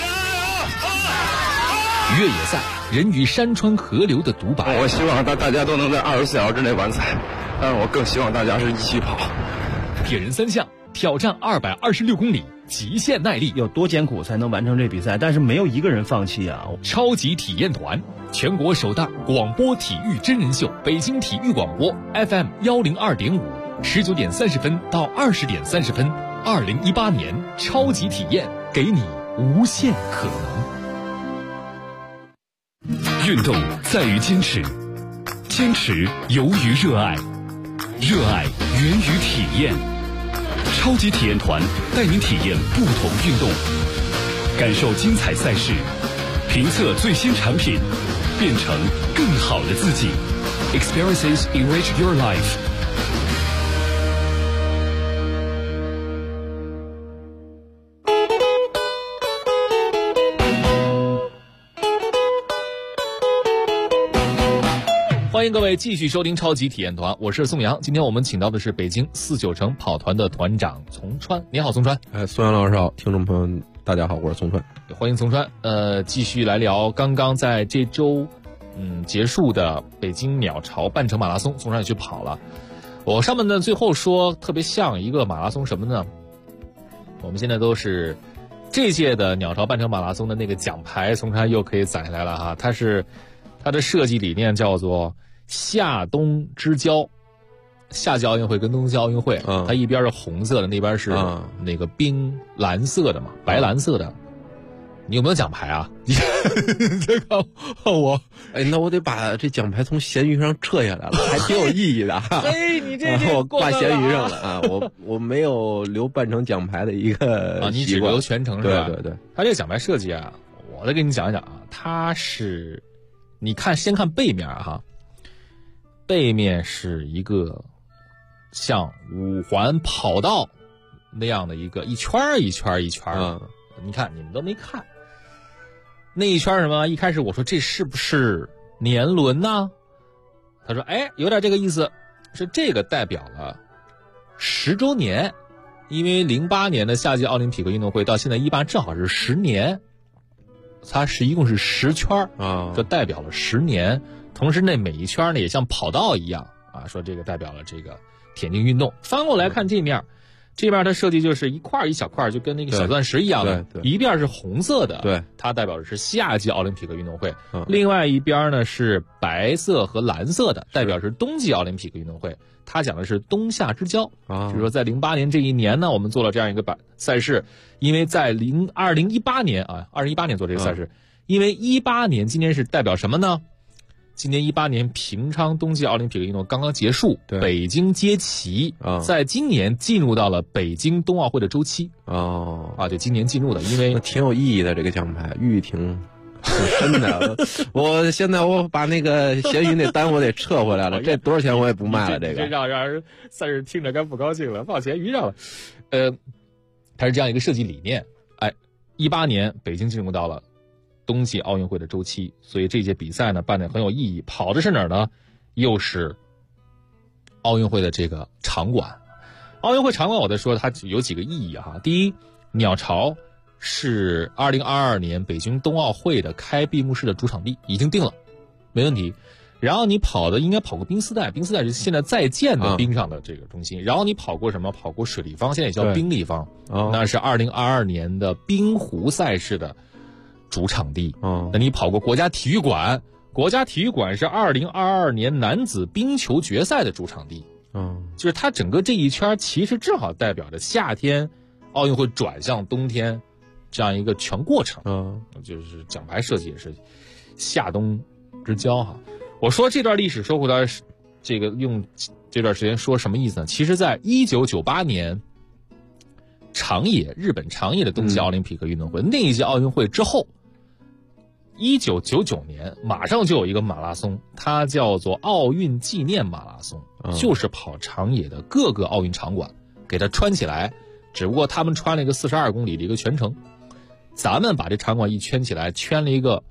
越野赛人与山川河流的独白。 我希望大家都能在24小时之内完赛，但是我更希望大家是一起跑。 铁人三项挑战226公里，极限耐力， 有多艰苦才能完成这比赛？但是没有一个人放弃啊！ 超级体验团，全国首档广播体育真人秀，北京体育广播 FM102.5，19点30分到20点30分，2018年超级体验，给你无限可能。 运动在于坚持，坚持由于热爱，热爱源于体验。超级体验团带您体验不同运动，感受精彩赛事，评测最新产品，变成更好的自己。Experiences enrich your life。 欢迎各位继续收听超级体验团，我是宋阳。今天我们请到的是北京49城跑团的团长丛川。你好，丛川。 宋阳老师好，听众朋友们大家好，我是丛川。 欢迎丛川。继续来聊刚刚在这周结束的北京鸟巢半程马拉松，丛川也去跑了。我上面呢最后说特别像一个马拉松什么呢？我们现在都是这届的鸟巢半程马拉松的那个奖牌，丛川又可以攒下来了哈。它的设计理念叫做夏冬之交，夏季奥运会跟冬季奥运会，它一边是红色的，那边是那个冰蓝色的嘛，白蓝色的。你有没有奖牌啊？你这个我， 那我得把这奖牌从闲鱼上撤下来了，还挺有意义的。 哎，你这我挂闲鱼上了啊！我没有留半程奖牌的一个你只留全程是吧？ 对对对， 它这个奖牌设计啊，我再给你讲一讲啊，它是。你看，先看背面哈，背面是一个像五环跑道那样的一圈一圈一圈的。你看，你们都没看那一圈什么？一开始我说这是不是年轮呢？他说，哎，有点这个意思，是这个代表了10周年，因为08年的夏季奥林匹克运动会到现在18正好是10年。它一共是10圈啊，这代表了10年。同时，那每一圈呢也像跑道一样啊，说这个代表了这个田径运动。翻过来看这面，这面它设计就是一块一小块，就跟那个小钻石一样的，一边是红色的，对，它代表的是夏季奥林匹克运动会；另外一边呢是白色和蓝色的，代表是冬季奥林匹克运动会。它讲的是冬夏之交就是说在08年这一年呢，我们做了这样一个赛事，因为在2018年啊，2018年做这个赛事，因为18年今年是代表什么呢？今年18年平昌冬季奥林匹克运动刚刚结束，北京接旗，在今年进入到了北京冬奥会的周期。对，今年进入的，因为挺有意义的这个奖牌，寓意挺深的。我现在我把那个闲鱼那单我得撤回来了，这多少钱我也不卖了。这个让人赛事听着该不高兴了，放闲鱼上了。它是这样一个设计理念。18年北京进入到了冬季奥运会的周期，所以这届比赛呢办得很有意义。跑的是哪儿呢？又是奥运会的这个场馆。奥运会场馆我在说它有几个意义哈。第一，鸟巢是2022年北京冬奥会的开闭幕式的主场地，已经定了，没问题。然后你跑的应该跑过冰丝带，冰丝带是现在在建的冰上的这个中心。然后你跑过什么？跑过水立方，现在也叫冰立方，那是2022年的冰壶赛事的主场地。那你跑过国家体育馆，国家体育馆是2022年男子冰球决赛的主场地。 就是它整个这一圈其实正好代表着夏天奥运会转向冬天这样一个全过程。就是奖牌设计也是夏冬之交哈。我说这段历史说回来，这个用这段时间说什么意思呢？其实在1998年日本长野的冬季奥林匹克运动会，那一届奥运会之后，1999年马上就有一个马拉松，它叫做奥运纪念马拉松，就是跑长野的各个奥运场馆给它穿起来，只不过他们穿了一个42公里的一个全程，咱们把这场馆一圈起来，圈了一个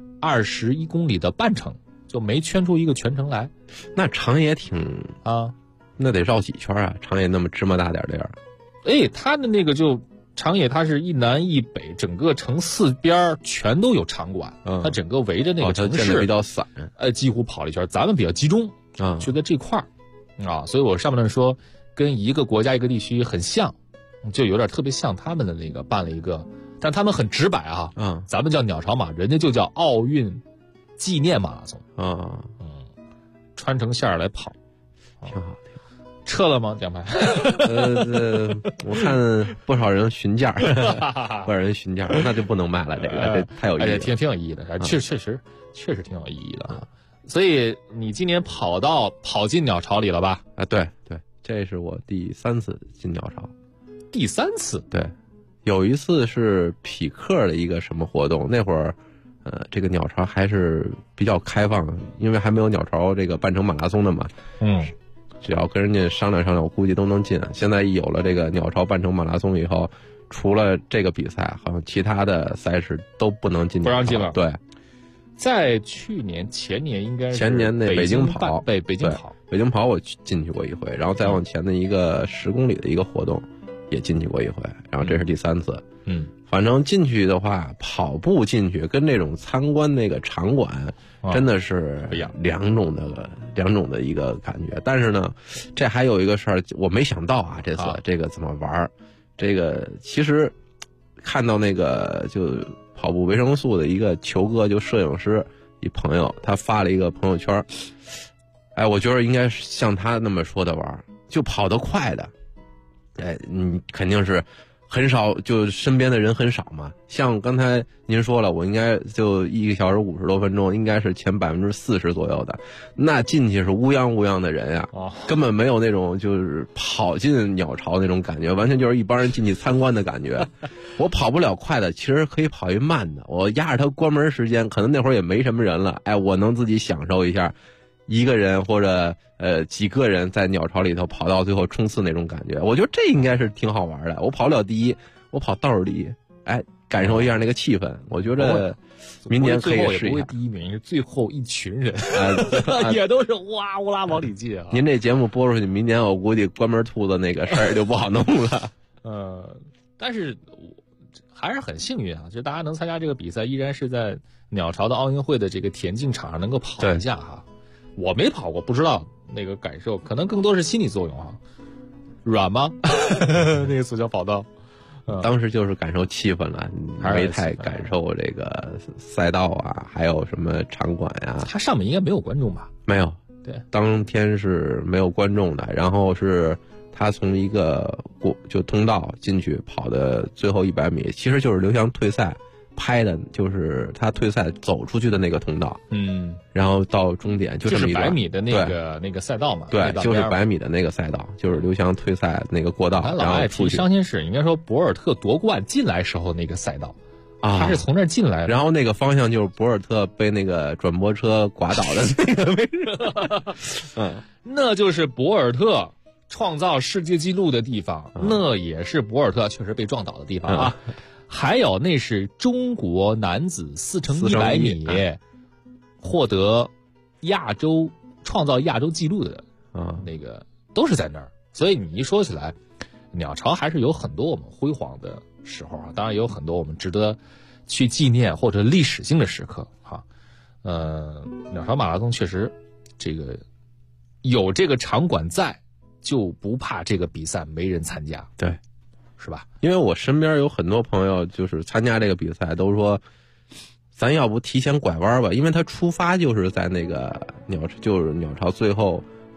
21公里的半程，就没圈出一个全程来。 那长野挺那得绕几圈啊？长野那么芝麻大点地儿。 它的那个就长野，它是一南一北，整个城4边全都有场馆，它整个围着那个城市， 它建得比较散， 几乎跑了一圈。咱们比较集中就在这块儿所以我上面说跟一个国家一个地区很像，就有点特别像他们的那个办了一个，但他们很直白咱们叫鸟巢马，人家就叫奥运纪念马拉松穿成线来跑， 挺好。 撤了吗？奖牌？ 我看不少人询价，不少人询价，那就不能卖了。这太有意义了， 挺有意义的，确实挺有意义的。所以你今年跑进鸟巢里了吧？ 对，这是我第3次进鸟巢。 第3次？ 对，有一次是匹克的一个什么活动，那会儿这个鸟巢还是比较开放的，因为还没有鸟巢这个半程马拉松的嘛。只要跟人家商量商量，我估计都能进。现在有了这个鸟巢半程马拉松以后，除了这个比赛，好像其他的赛事都不能进， 不让进了。 对， 在前年应该是前年那北京跑， 北京跑， 北京跑我进去过一回，然后再往前的一个10公里的一个活动也进去过一回，然后这是第3次。反正进去的话，跑步进去跟那种参观那个场馆真的是两种的一个感觉。但是呢，这还有一个事儿我没想到这次这个怎么玩。这个其实看到那个就跑步维生素的一个球哥，就摄影师一朋友，他发了一个朋友圈，我觉得应该像他那么说的玩，就跑得快的，你肯定是很少，就身边的人很少嘛。像刚才您说了，我应该就1个小时50多分钟，应该是前40%左右的。那进去是乌泱的人呀，根本没有那种就是跑进鸟巢那种感觉，完全就是一帮人进去参观的感觉。我跑不了快的，其实可以跑一慢的，我压着它关门时间，可能那会儿也没什么人了，我能自己享受一下一个人或者几个人在鸟巢里头跑到最后冲刺那种感觉。我觉得这应该是挺好玩的。我跑不了第一，我跑倒数第一，感受一下那个气氛。我觉得明年可以试一下。 也不会第一名，是最后一群人也都是哇乌拉往里进啊。 您这节目播出去，明年我估计关门兔子那个事儿就不好弄了。 但是还是很幸运啊，就大家能参加这个比赛，依然是在鸟巢的奥运会的这个田径场上能够跑一下哈。我没跑过，不知道那个感受，可能更多是心理作用啊。软吗？那个塑胶跑道， 当时就是感受气氛了，没太感受这个赛道啊，还有什么场馆呀。 它上面应该没有观众吧？ 没有， 对， 当天是没有观众的。然后是他从一个就通道进去跑的最后100米，其实就是刘翔退赛拍的，就是他退赛走出去的那个通道，然后到终点就这么一段 100米的那个赛道嘛， 对，就是100米的那个赛道，就是刘翔退赛那个过道，然后出去。 伤心事应该说博尔特夺冠进来时候那个赛道，他是从那儿进来的， 然后那个方向就是博尔特被那个转播车刮倒的那个位置， 那就是博尔特创造世界纪录的地方，那也是博尔特确实被撞倒的地方啊。还有那是中国男子4×100米获得创造亚洲纪录的那个都是在那儿。所以你一说起来，鸟巢还是有很多我们辉煌的时候啊，当然也有很多我们值得去纪念或者历史性的时刻哈。鸟巢马拉松确实这个有这个场馆在，就不怕这个比赛没人参加。 对。 是吧？ 因为我身边有很多朋友就是参加这个比赛，都说咱要不提前拐弯吧，因为他出发就是在那个鸟巢最后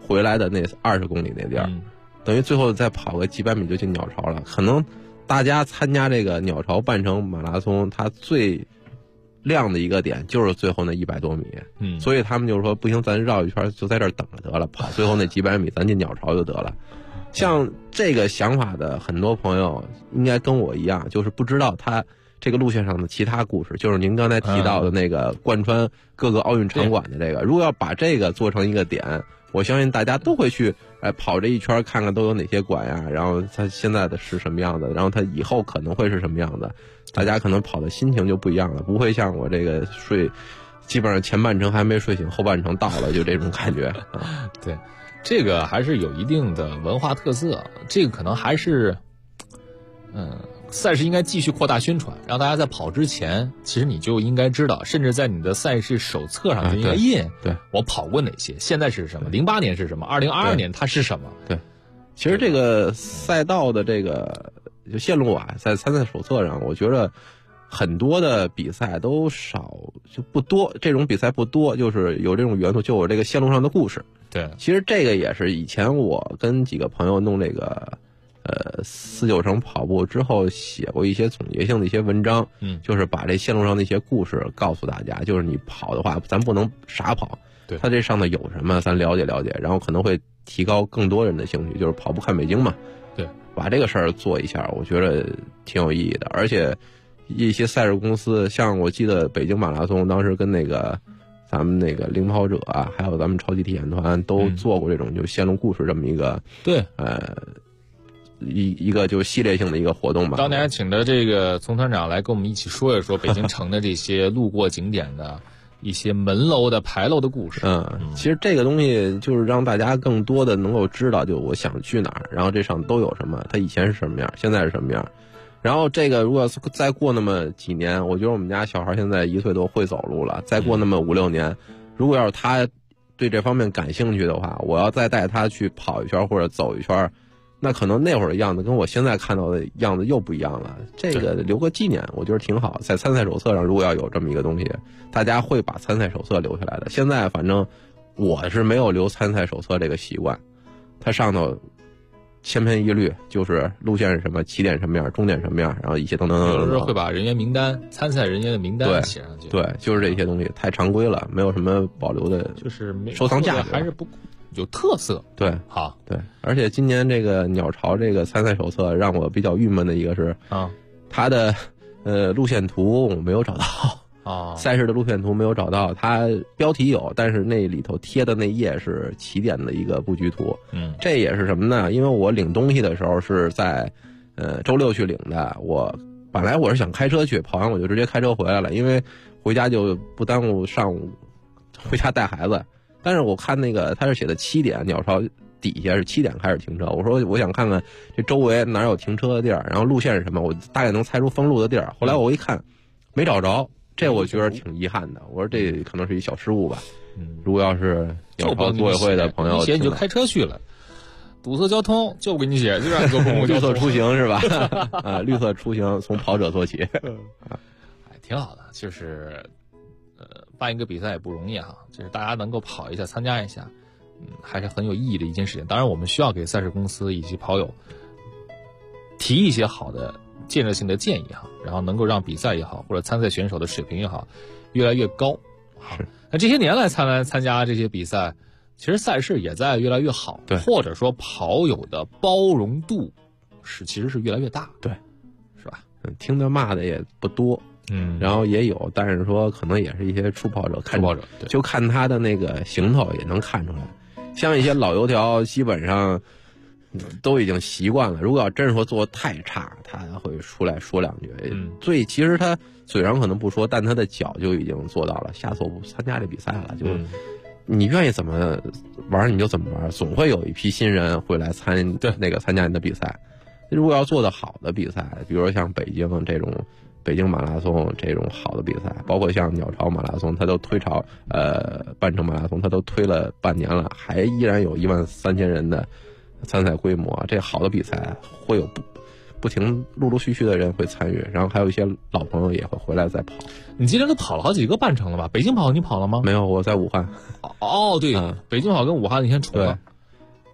回来的那20公里那地儿，等于最后再跑个几百米就进鸟巢了。可能大家参加这个鸟巢半程马拉松，它最亮的一个点就是最后那100多米，所以他们就是说不行，咱绕一圈就在这儿等着得了，跑最后那几百米咱进鸟巢就得了。像这个想法的很多朋友应该跟我一样，就是不知道他这个路线上的其他故事，就是您刚才提到的那个贯穿各个奥运场馆的这个，如果要把这个做成一个点，我相信大家都会去跑这一圈看看都有哪些馆呀，然后它现在的是什么样的，然后它以后可能会是什么样的，大家可能跑的心情就不一样了，不会像我这个基本上前半程还没睡醒，后半程到了就这种感觉。 对，这个还是有一定的文化特色，这个可能还是赛事应该继续扩大宣传，让大家在跑之前，其实你就应该知道，甚至在你的赛事手册上就应该印， 对， 我跑过哪些，现在是什么，08年是什么，2022年它是什么。 对，其实这个赛道的这个就线路啊，在参赛手册上，我觉得很多的比赛都少，就不多，这种比赛不多，就是有这种元素，就有这个线路上的故事。 对， 其实这个也是以前我跟几个朋友弄这个49程跑步之后写过一些总结性的一些文章，就是把这线路上的一些故事告诉大家，就是你跑的话，咱不能傻跑， 对， 它这上头有什么咱了解了解，然后可能会提高更多人的兴趣，就是跑步看北京嘛， 对， 把这个事儿做一下，我觉得挺有意义的。而且一些赛事公司，像我记得北京马拉松当时跟那个咱们那个领跑者啊，还有咱们超级体验团都做过这种就线路故事这么一个对一个就是系列性的一个活动吧。 当年还请的这个丛团长来跟我们一起说一说北京城的这些路过景点的一些门楼的牌楼的故事。 其实这个东西就是让大家更多的能够知道，就我想去哪儿，然后这上都有什么，它以前是什么样，现在是什么样。然后这个如果再过那么几年，我觉得我们家小孩现在1岁多会走路了，再过那么5、6年，如果要是他对这方面感兴趣的话，我要再带他去跑一圈或者走一圈，那可能那会儿的样子跟我现在看到的样子又不一样了。这个留个纪念，我觉得挺好。在参赛手册上，如果要有这么一个东西，大家会把参赛手册留下来的。现在反正我是没有留参赛手册这个习惯，它上头千篇一律，就是路线是什么，起点什么样，终点什么样，然后一些等等等等。 有时候会把人员名单、参赛人员的名单写上去。 对，就是这些东西太常规了，没有什么保留的， 就是收藏价值， 还是不有特色。 对， 好， 对。而且今年这个鸟巢这个参赛手册让我比较郁闷的一个是它的路线图我没有找到。赛事的路线图没有找到，它标题有，但是那里头贴的那页是起点的一个布局图。这也是什么呢？因为我领东西的时候是在周6去领的，我本来我是想开车去，跑完我就直接开车回来了，因为回家就不耽误上午回家带孩子。但是我看那个他是写的7点，鸟巢底下是7点开始停车，我说我想看看这周围哪有停车的地儿，然后路线是什么，我大概能猜出封路的地儿。后来我一看没找着，这我觉得挺遗憾的，我说这可能是一小失误吧。如果要是鸟巢组委会的朋友写你就开车去了，堵塞交通就不给你写，就让你坐公共交通。 绿色出行是吧？绿色出行从跑者做起。 挺好的，就是办一个比赛也不容易哈，就是大家能够跑一下参加一下，还是很有意义的一件事情。当然我们需要给赛事公司以及跑友提一些好的建设性的建议哈，然后能够让比赛也好，或者参赛选手的水平也好越来越高。那这些年来参加这些比赛，其实赛事也在越来越好， 对， 或者说跑友的包容度其实是越来越大， 对， 是吧？ 听的骂的也不多，然后也有，但是说可能也是一些初跑者，就看他的那个行头也能看出来，像一些老油条基本上都已经习惯了，如果要真是说做太差，他会出来说两句。其实他嘴上可能不说，但他的脚就已经做到了，下次我不参加这比赛了，就你愿意怎么玩你就怎么玩，总会有一批新人会来参加你的比赛。如果要做的好的比赛，比如说像北京这种北京马拉松这种好的比赛，包括像鸟巢马拉松，它都推潮半程马拉松，它都推了半年了，还依然有13000人的参赛规模，这好的比赛会有不停陆续的人会参与，然后还有一些老朋友也会回来再跑。 你今天都跑了好几个半程了吧？北京跑你跑了吗？ 没有，我在武汉。 对，北京跑跟武汉那天重了。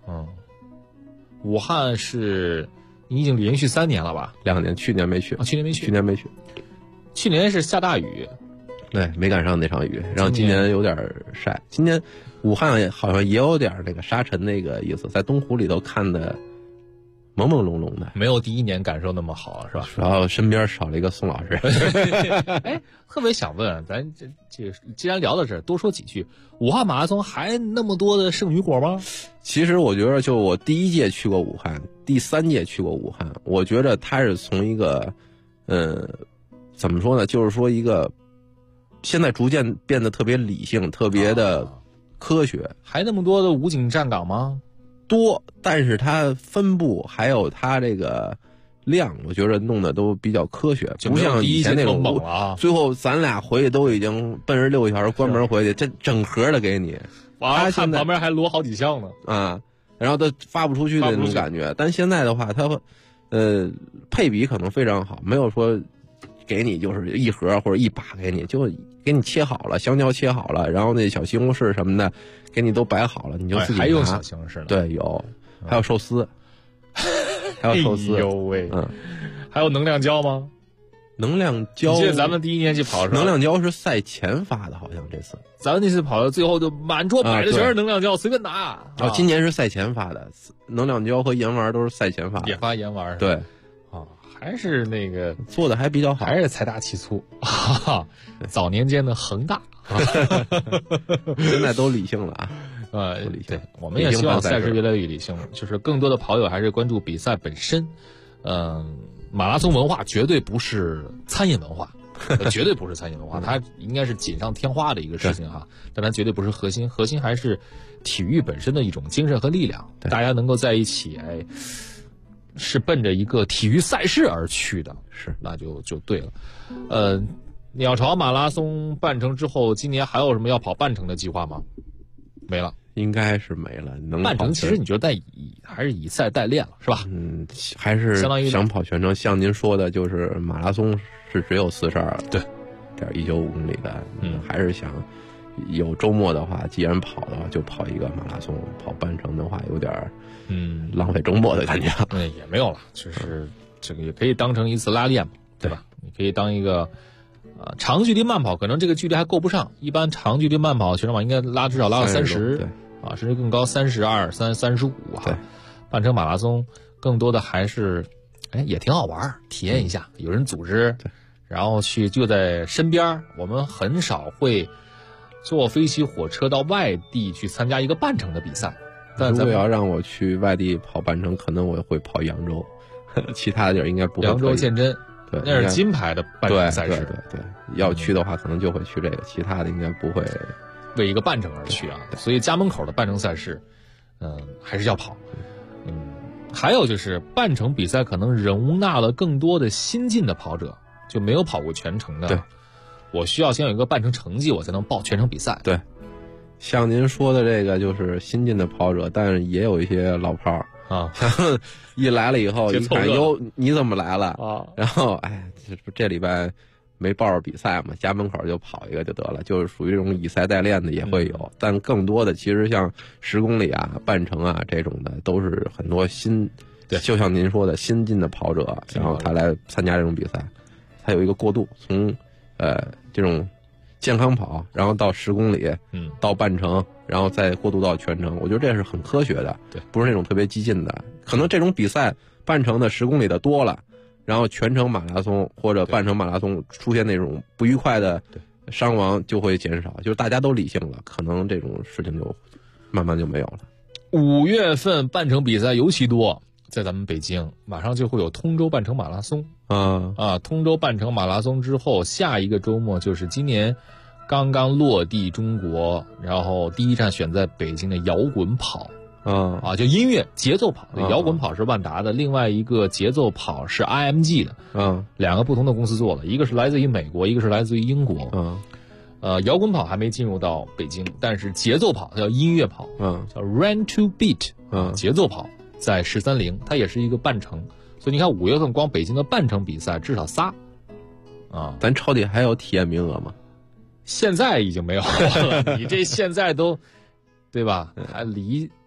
武汉是你已经连续3年了吧 ？2年，去年没去。 去年没去。去年是下大雨， 对，没赶上那场雨，然后今年有点晒。今年武汉好像也有点那个沙尘那个意思，在东湖里头看的朦朦胧胧的， 没有第1年感受那么好，是吧？ 然后身边少了一个宋老师。 哎，特别想问，咱这既然聊到这儿，多说几句。武汉马拉松还那么多的剩余果吗？ 其实我觉得，就我第1届去过武汉，第3届去过武汉，我觉得它是从一个，怎么说呢？就是说一个，现在逐渐变得特别理性，特别的科学。 还那么多的武警站岗吗？ 多，但是它分布还有它这个量，我觉得弄得都比较科学，不像以前那种猛啊。 最后咱俩回去都已经奔着6个小时关门回去，这整盒的给你。 他看旁边还摞好几箱呢啊，然后他发不出去的那种感觉。但现在的话，它配比可能非常好，没有说给你就是一盒或者一把给你，就给你切好了，香蕉切好了，然后那小西红柿什么的给你都摆好了，你就自己拿。 还有小西红柿呢？ 对，有，还有寿司，还有寿司。 哎呦喂，还有能量胶吗？ 能量胶， 记得咱们第1年去跑的时候， 能量胶是赛前发的，好像这次咱们那次跑到最后就满桌摆的全是能量胶，随便拿。 今年是赛前发的，能量胶和盐丸都是赛前发的， 也发盐丸。 对， 还是那个做的还比较好， 还是财大气粗，早年间的恒大， 现在都理性了啊。理性。 对，我们也希望赛事越来越理性，就是更多的跑友还是关注比赛本身。马拉松文化绝对不是餐饮文化，绝对不是餐饮文化，它应该是锦上添花的一个事情哈，但它绝对不是核心，核心还是体育本身的一种精神和力量，大家能够在一起，是奔着一个体育赛事而去的， 是， 那就对了。鸟巢马拉松半程之后，今年还有什么要跑半程的计划吗？没了。 应该是没了。 半程其实你觉得还是以赛代练了，是吧？ 还是相当于想跑全程。像您说的，就是马拉松是只有42.195公里的，还是想有周末的话，既然跑的话，就跑一个马拉松。跑半程的话，有点浪费周末的感觉。 也没有了，就是这个也可以当成一次拉练嘛，对吧？你可以当一个。长距离慢跑可能这个距离还够不上，一般长距离慢跑全程马应该至少拉到30，甚至更高32、35哈。半程马拉松更多的还是，也挺好玩，体验一下，有人组织，然后就在身边。我们很少会坐飞机、火车到外地去参加一个半程的比赛。但如果要让我去外地跑半程，可能我会跑扬州，其他的地儿应该不会。 扬州建真。 对， 那是金牌的半程赛事。 对，要去的话可能就会去这个，其他的应该不会为一个半程而去啊。所以家门口的半程赛事，还是要跑。还有就是半程比赛可能容纳了更多的新进的跑者，就没有跑过全程的。 对， 我需要先有一个半程成绩，我才能报全程比赛。 对，像您说的这个就是新进的跑者，但是也有一些老炮啊， 一来了以后一看，哟，你怎么来了啊？然后这礼拜没报着比赛嘛，家门口就跑一个就得了，就是属于这种以赛代练的也会有，但更多的其实像10公里啊、半程啊这种的，都是很多就像您说的新进的跑者，然后他来参加这种比赛，他有一个过渡，从这种健康跑，然后到10公里，到半程，然后再过渡到全程，我觉得这是很科学的， 对， 不是那种特别激进的。可能这种比赛半程的10公里的多了，然后全程马拉松或者半程马拉松出现那种不愉快的伤亡就会减少，就是大家都理性了，可能这种事情就慢慢就没有了。 5月份半程比赛尤其多，在咱们北京马上就会有通州半程马拉松通州半程马拉松之后，下一个周末就是今年刚刚落地中国，然后第一站选在北京的摇滚跑就音乐节奏跑，摇滚跑是万达的，另外一个节奏跑是 IMG 的，2个不同的公司做的，一个是来自于美国，一个是来自于英国。摇滚跑还没进入到北京，但是节奏跑叫音乐跑，叫 Run to Beat，节奏跑在130，它也是一个半程，所以你看5月份光北京的半程比赛至少仨咱超体还有体验名额吗？ 现在已经没有了，你这现在都对吧？还离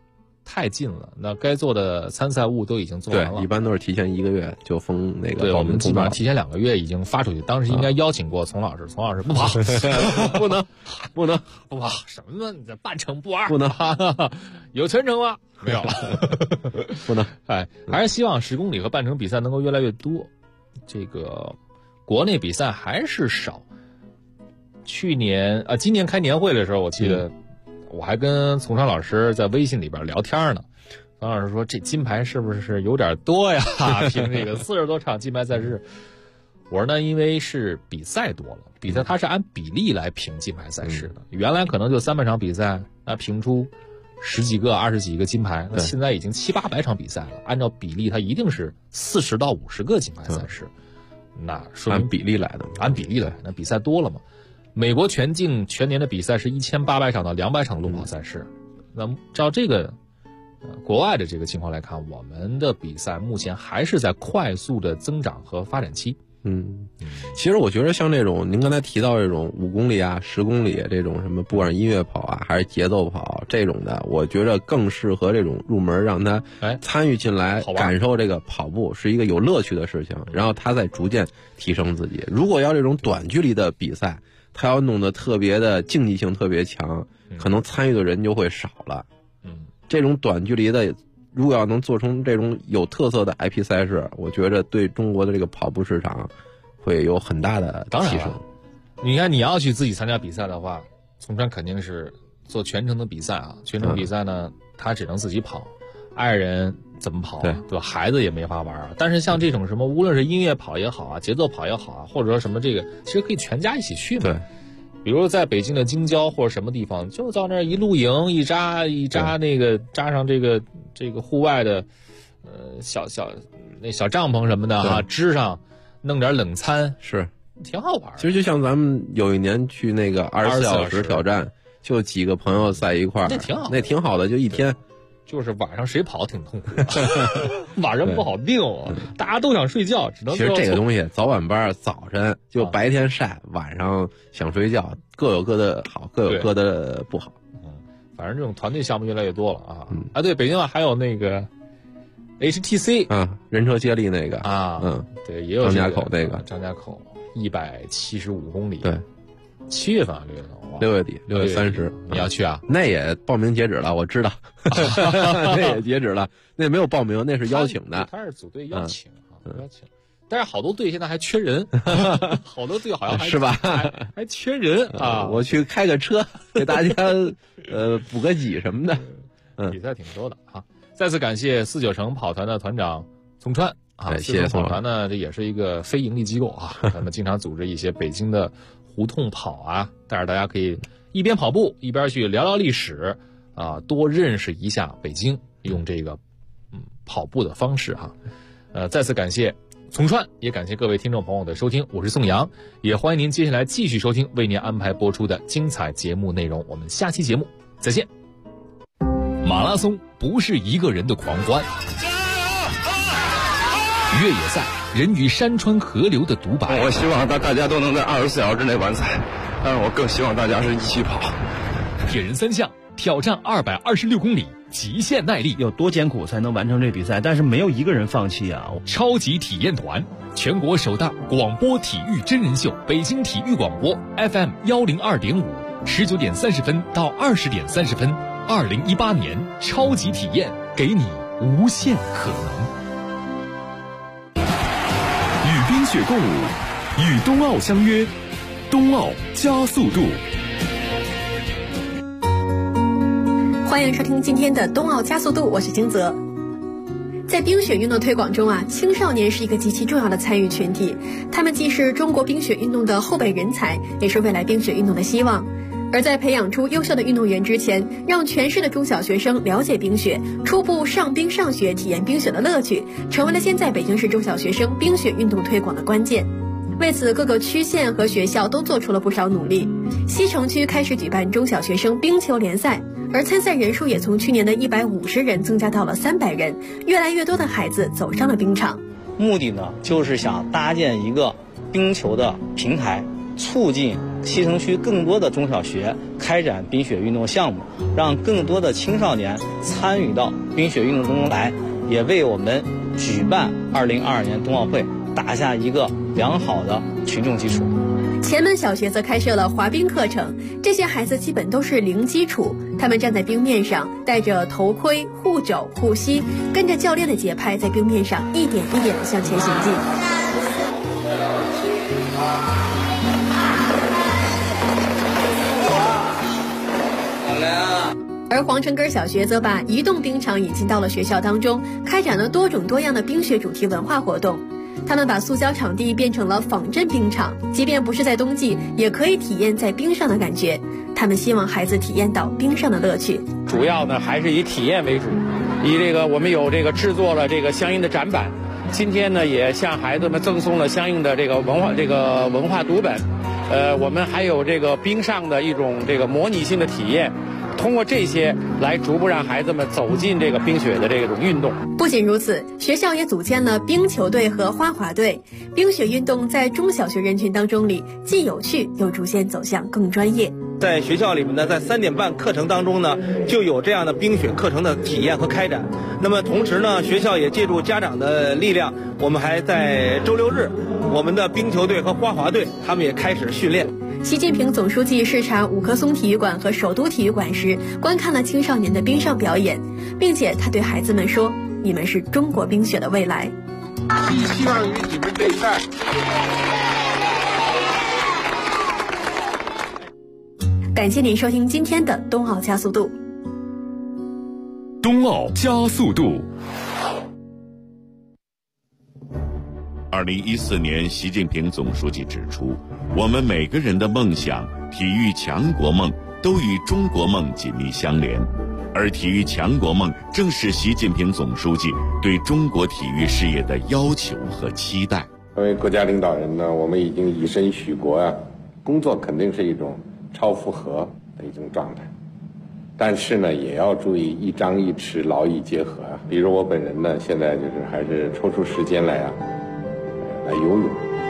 太近了，那该做的参赛物都已经做完了。 对，一般都是提前1个月就封那个。 对，我们基本上提前2个月已经发出去。当时应该邀请过丛老师，丛老师不跑， 不能不跑，什么你这半程不玩， 不能有全程吗？没有， 不能。 哎，还是希望10公里和半程比赛能够越来越多。这个国内比赛还是少。今年开年会的时候，我记得我还跟丛川老师在微信里边聊天呢。丛老师说：“这金牌是不是有点多呀？凭这个40多场金牌赛事。”我说呢，因为是比赛多了，比赛它是按比例来评金牌赛事的。原来可能就300场比赛，那评出10几个、20几个金牌，那现在已经700-800场比赛了，按照比例，它一定是40到50个金牌赛事。那说明按比例来的， 按比例来，那比赛多了嘛。美国全境全年的比赛是1800场到200场路跑赛事，那照这个国外的这个情况来看，我们的比赛目前还是在快速的增长和发展期。 其实我觉得像这种您刚才提到这种5公里啊、10公里这种什么，不管是音乐跑啊还是节奏跑这种的，我觉得更适合这种入门，让他参与进来，感受这个跑步是一个有乐趣的事情，然后他再逐渐提升自己。如果要这种短距离的比赛，他要弄得特别的竞技性特别强，可能参与的人就会少了。这种短距离的，如果要能做成这种有特色的 IP 赛事，我觉得对中国的这个跑步市场会有很大的提升。 你看，你要去自己参加比赛的话，丛川肯定是做全程的比赛啊。全程比赛呢，他只能自己跑，爱人怎么跑啊？对吧？孩子也没法玩啊。但是像这种什么，无论是音乐跑也好啊，节奏跑也好啊，或者说什么这个，其实可以全家一起去嘛。 对。 比如在北京的京郊或者什么地方，就到那儿一露营，一扎那个扎上这个户外的小帐篷什么的啊，支上弄点冷餐， 是挺好玩。 其实就像咱们有一年去那个24小时挑战，就几个朋友在一块儿，那挺好的，就一天。 就是晚上谁跑挺痛苦的，晚上不好定，大家都想睡觉，只能。 其实这个东西早晚班，早晨就白天晒，晚上想睡觉，各有各的好，各有各的不好。 反正这种团队项目越来越多了啊。对，北京还有那个 HTC 人车接力那个对，也有张家口那个张家口175公里， 对 ，7月份啊 ，6月底，6月30， 你要去啊？ 那也报名截止了，我知道，那也截止了，那没有报名，那是邀请的。 他是组队邀请邀请，但是好多队现在还缺人，好多队好像是吧？ 还缺人啊！ 我去开个车给大家补个给什么的。 比赛挺多的啊！再次感谢49城跑团的团长丛川啊， 谢谢跑团呢，这也是一个非盈利机构啊，咱们经常组织一些北京的胡同跑啊，带着大家可以一边跑步一边去聊聊历史啊，多认识一下北京，用这个跑步的方式哈。再次感谢丛川，也感谢各位听众朋友的收听，我是宋阳，也欢迎您接下来继续收听为您安排播出的精彩节目内容，我们下期节目再见。 马拉松不是一个人的狂欢，越野赛人与山川河流的独白。 我希望大家都能在24小时之内完赛，但是我更希望大家是一起跑。 铁人3项挑战226公里，极限耐力， 有多艰苦才能完成这比赛？但是没有一个人放弃啊！ 超级体验团，全国首档广播体育真人秀，北京体育广播 FM 102.5，19点30分到20点30分，2018年超级体验，给你无限可能。与冰雪共舞，与冬奥相约，冬奥加速度。 欢迎收听今天的冬奥加速度，我是金泽。在冰雪运动推广中啊，青少年是一个极其重要的参与群体，他们既是中国冰雪运动的后备人才，也是未来冰雪运动的希望。而在培养出优秀的运动员之前，让全市的中小学生了解冰雪，初步上冰上雪，体验冰雪的乐趣，成为了现在北京市中小学生冰雪运动推广的关键。为此，各个区县和学校都做出了不少努力。西城区开始举办中小学生冰球联赛，而参赛人数也从去年的150人增加到了300人，越来越多的孩子走上了冰场。 目的呢，就是想搭建一个冰球的平台，促进西城区更多的中小学开开展冰雪运动项目，让更多的青少年参与到冰雪运动中来，也为我们举办2022年冬奥会打下一个良好的群众基础。 前门小学则开设了滑冰课程，这些孩子基本都是零基础，他们站在冰面上，戴着头盔护肘护膝，跟着教练的节拍在冰面上一点一点地向前行进。而皇城根小学则把移动冰场引进到了学校当中，开展了多种多样的冰雪主题文化活动。他们把塑胶场地变成了仿真冰场，即便不是在冬季，也可以体验在冰上的感觉。他们希望孩子体验到冰上的乐趣。 主要呢还是以体验为主，我们有制作了相应的展板，今天呢也向孩子们赠送了相应的文化读本。我们还有冰上的一种模拟性的体验。通过这些来逐步让孩子们走进冰雪的这种运动。 不仅如此，学校也组建了冰球队和花滑队。冰雪运动在中小学人群当中里既有趣又逐渐走向更专业。 在学校里面呢，在3点半课程当中呢，就有这样的冰雪课程的体验和开展。那么同时呢，学校也借助家长的力量，我们还在周6日，我们的冰球队和花滑队他们也开始训练。 习近平总书记视察五棵松体育馆和首都体育馆时，观看了青少年的冰上表演，并且他对孩子们说：“你们是中国冰雪的未来。” 寄希望于你们这一代。 感谢您收听今天的冬奥加速度。 冬奥加速度。 2014年，习近平总书记指出，我们每个人的梦想、体育强国梦都与中国梦紧密相连，而体育强国梦正是习近平总书记对中国体育事业的要求和期待。 作为国家领导人呢，我们已经以身许国啊，工作肯定是一种超负荷的一种状态，但是呢，也要注意一张一弛，劳逸结合啊。比如我本人呢，现在还是抽出时间来游泳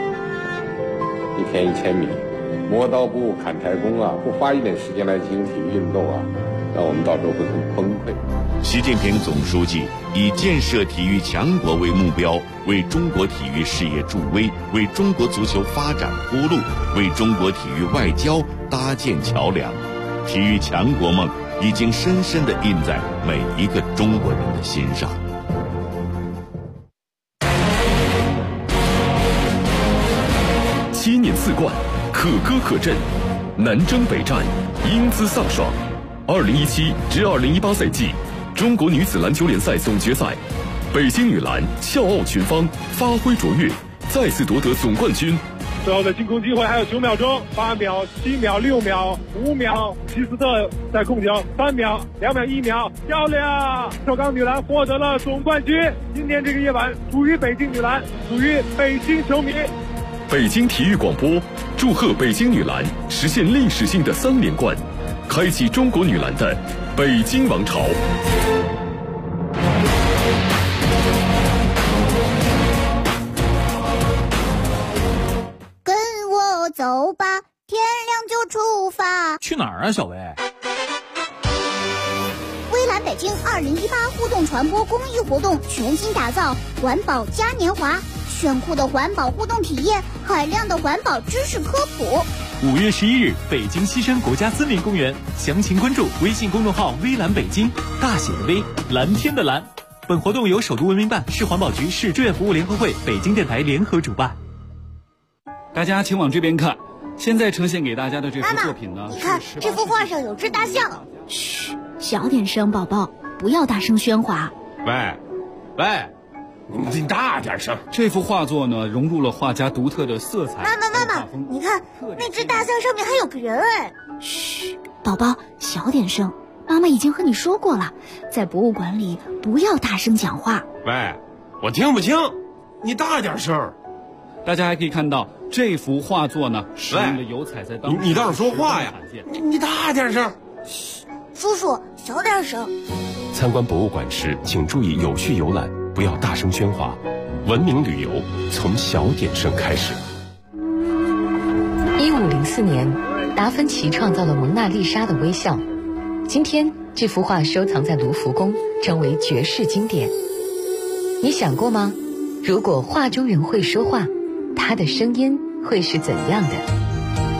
，1天1000米，磨刀不误砍柴工啊，不花一点时间来进行体育运动啊，那我们到时候会很崩溃。 习近平总书记以建设体育强国为目标，为中国体育事业助威，为中国足球发展铺路，为中国体育外交搭建桥梁。体育强国梦已经深深地印在每一个中国人的心上。 7年4冠，可歌可阵，南征北战，英姿飒爽。2017至2018赛季，中国女子篮球联赛总决赛，北京女篮笑傲群芳，发挥卓越，再次夺得总冠军。 最后的进攻机会还有9秒钟，8秒、7秒、6秒、5秒，齐斯特在控球，3秒、2秒、1秒，漂亮！首钢女篮获得了总冠军。今天这个夜晚属于北京女篮，属于北京球迷。 北京体育广播祝贺北京女篮实现历史性的3连冠，开启中国女篮的北京王朝。 跟我走吧，天亮就出发。 去哪儿啊，小薇？ 微蓝北京2018互动传播公益活动全新打造环保嘉年华，炫酷的环保互动体验，海量的环保知识科普。 5月11日，北京西山国家森林公园，详情关注微信公众号“微蓝北京”，大写的微，蓝天的蓝。本活动由首都文明办、市环保局、市志愿服务联合会、北京电台联合主办。 大家请往这边看，现在呈现给大家的这幅作品呢， 你看这幅画上有只大象。 嘘，小点声，宝宝，不要大声喧哗。 喂，你大点声。这幅画作呢，融入了画家独特的色彩。 妈妈，你看那只大象上面还有个人哎。 嘘，宝宝，小点声。妈妈已经和你说过了，在博物馆里不要大声讲话。 喂，我听不清，你大点声。大家还可以看到这幅画作呢，使用的油彩在当中。你倒是说话呀！你大点声。 嘘，叔叔，小点声。 参观博物馆时，请注意有序游览，不要大声喧哗。文明旅游从小点声开始。 1504年， 达芬奇创造了蒙娜丽莎的微笑，今天这幅画收藏在卢浮宫，成为绝世经典。你想过吗？如果画中人会说话，他的声音会是怎样的？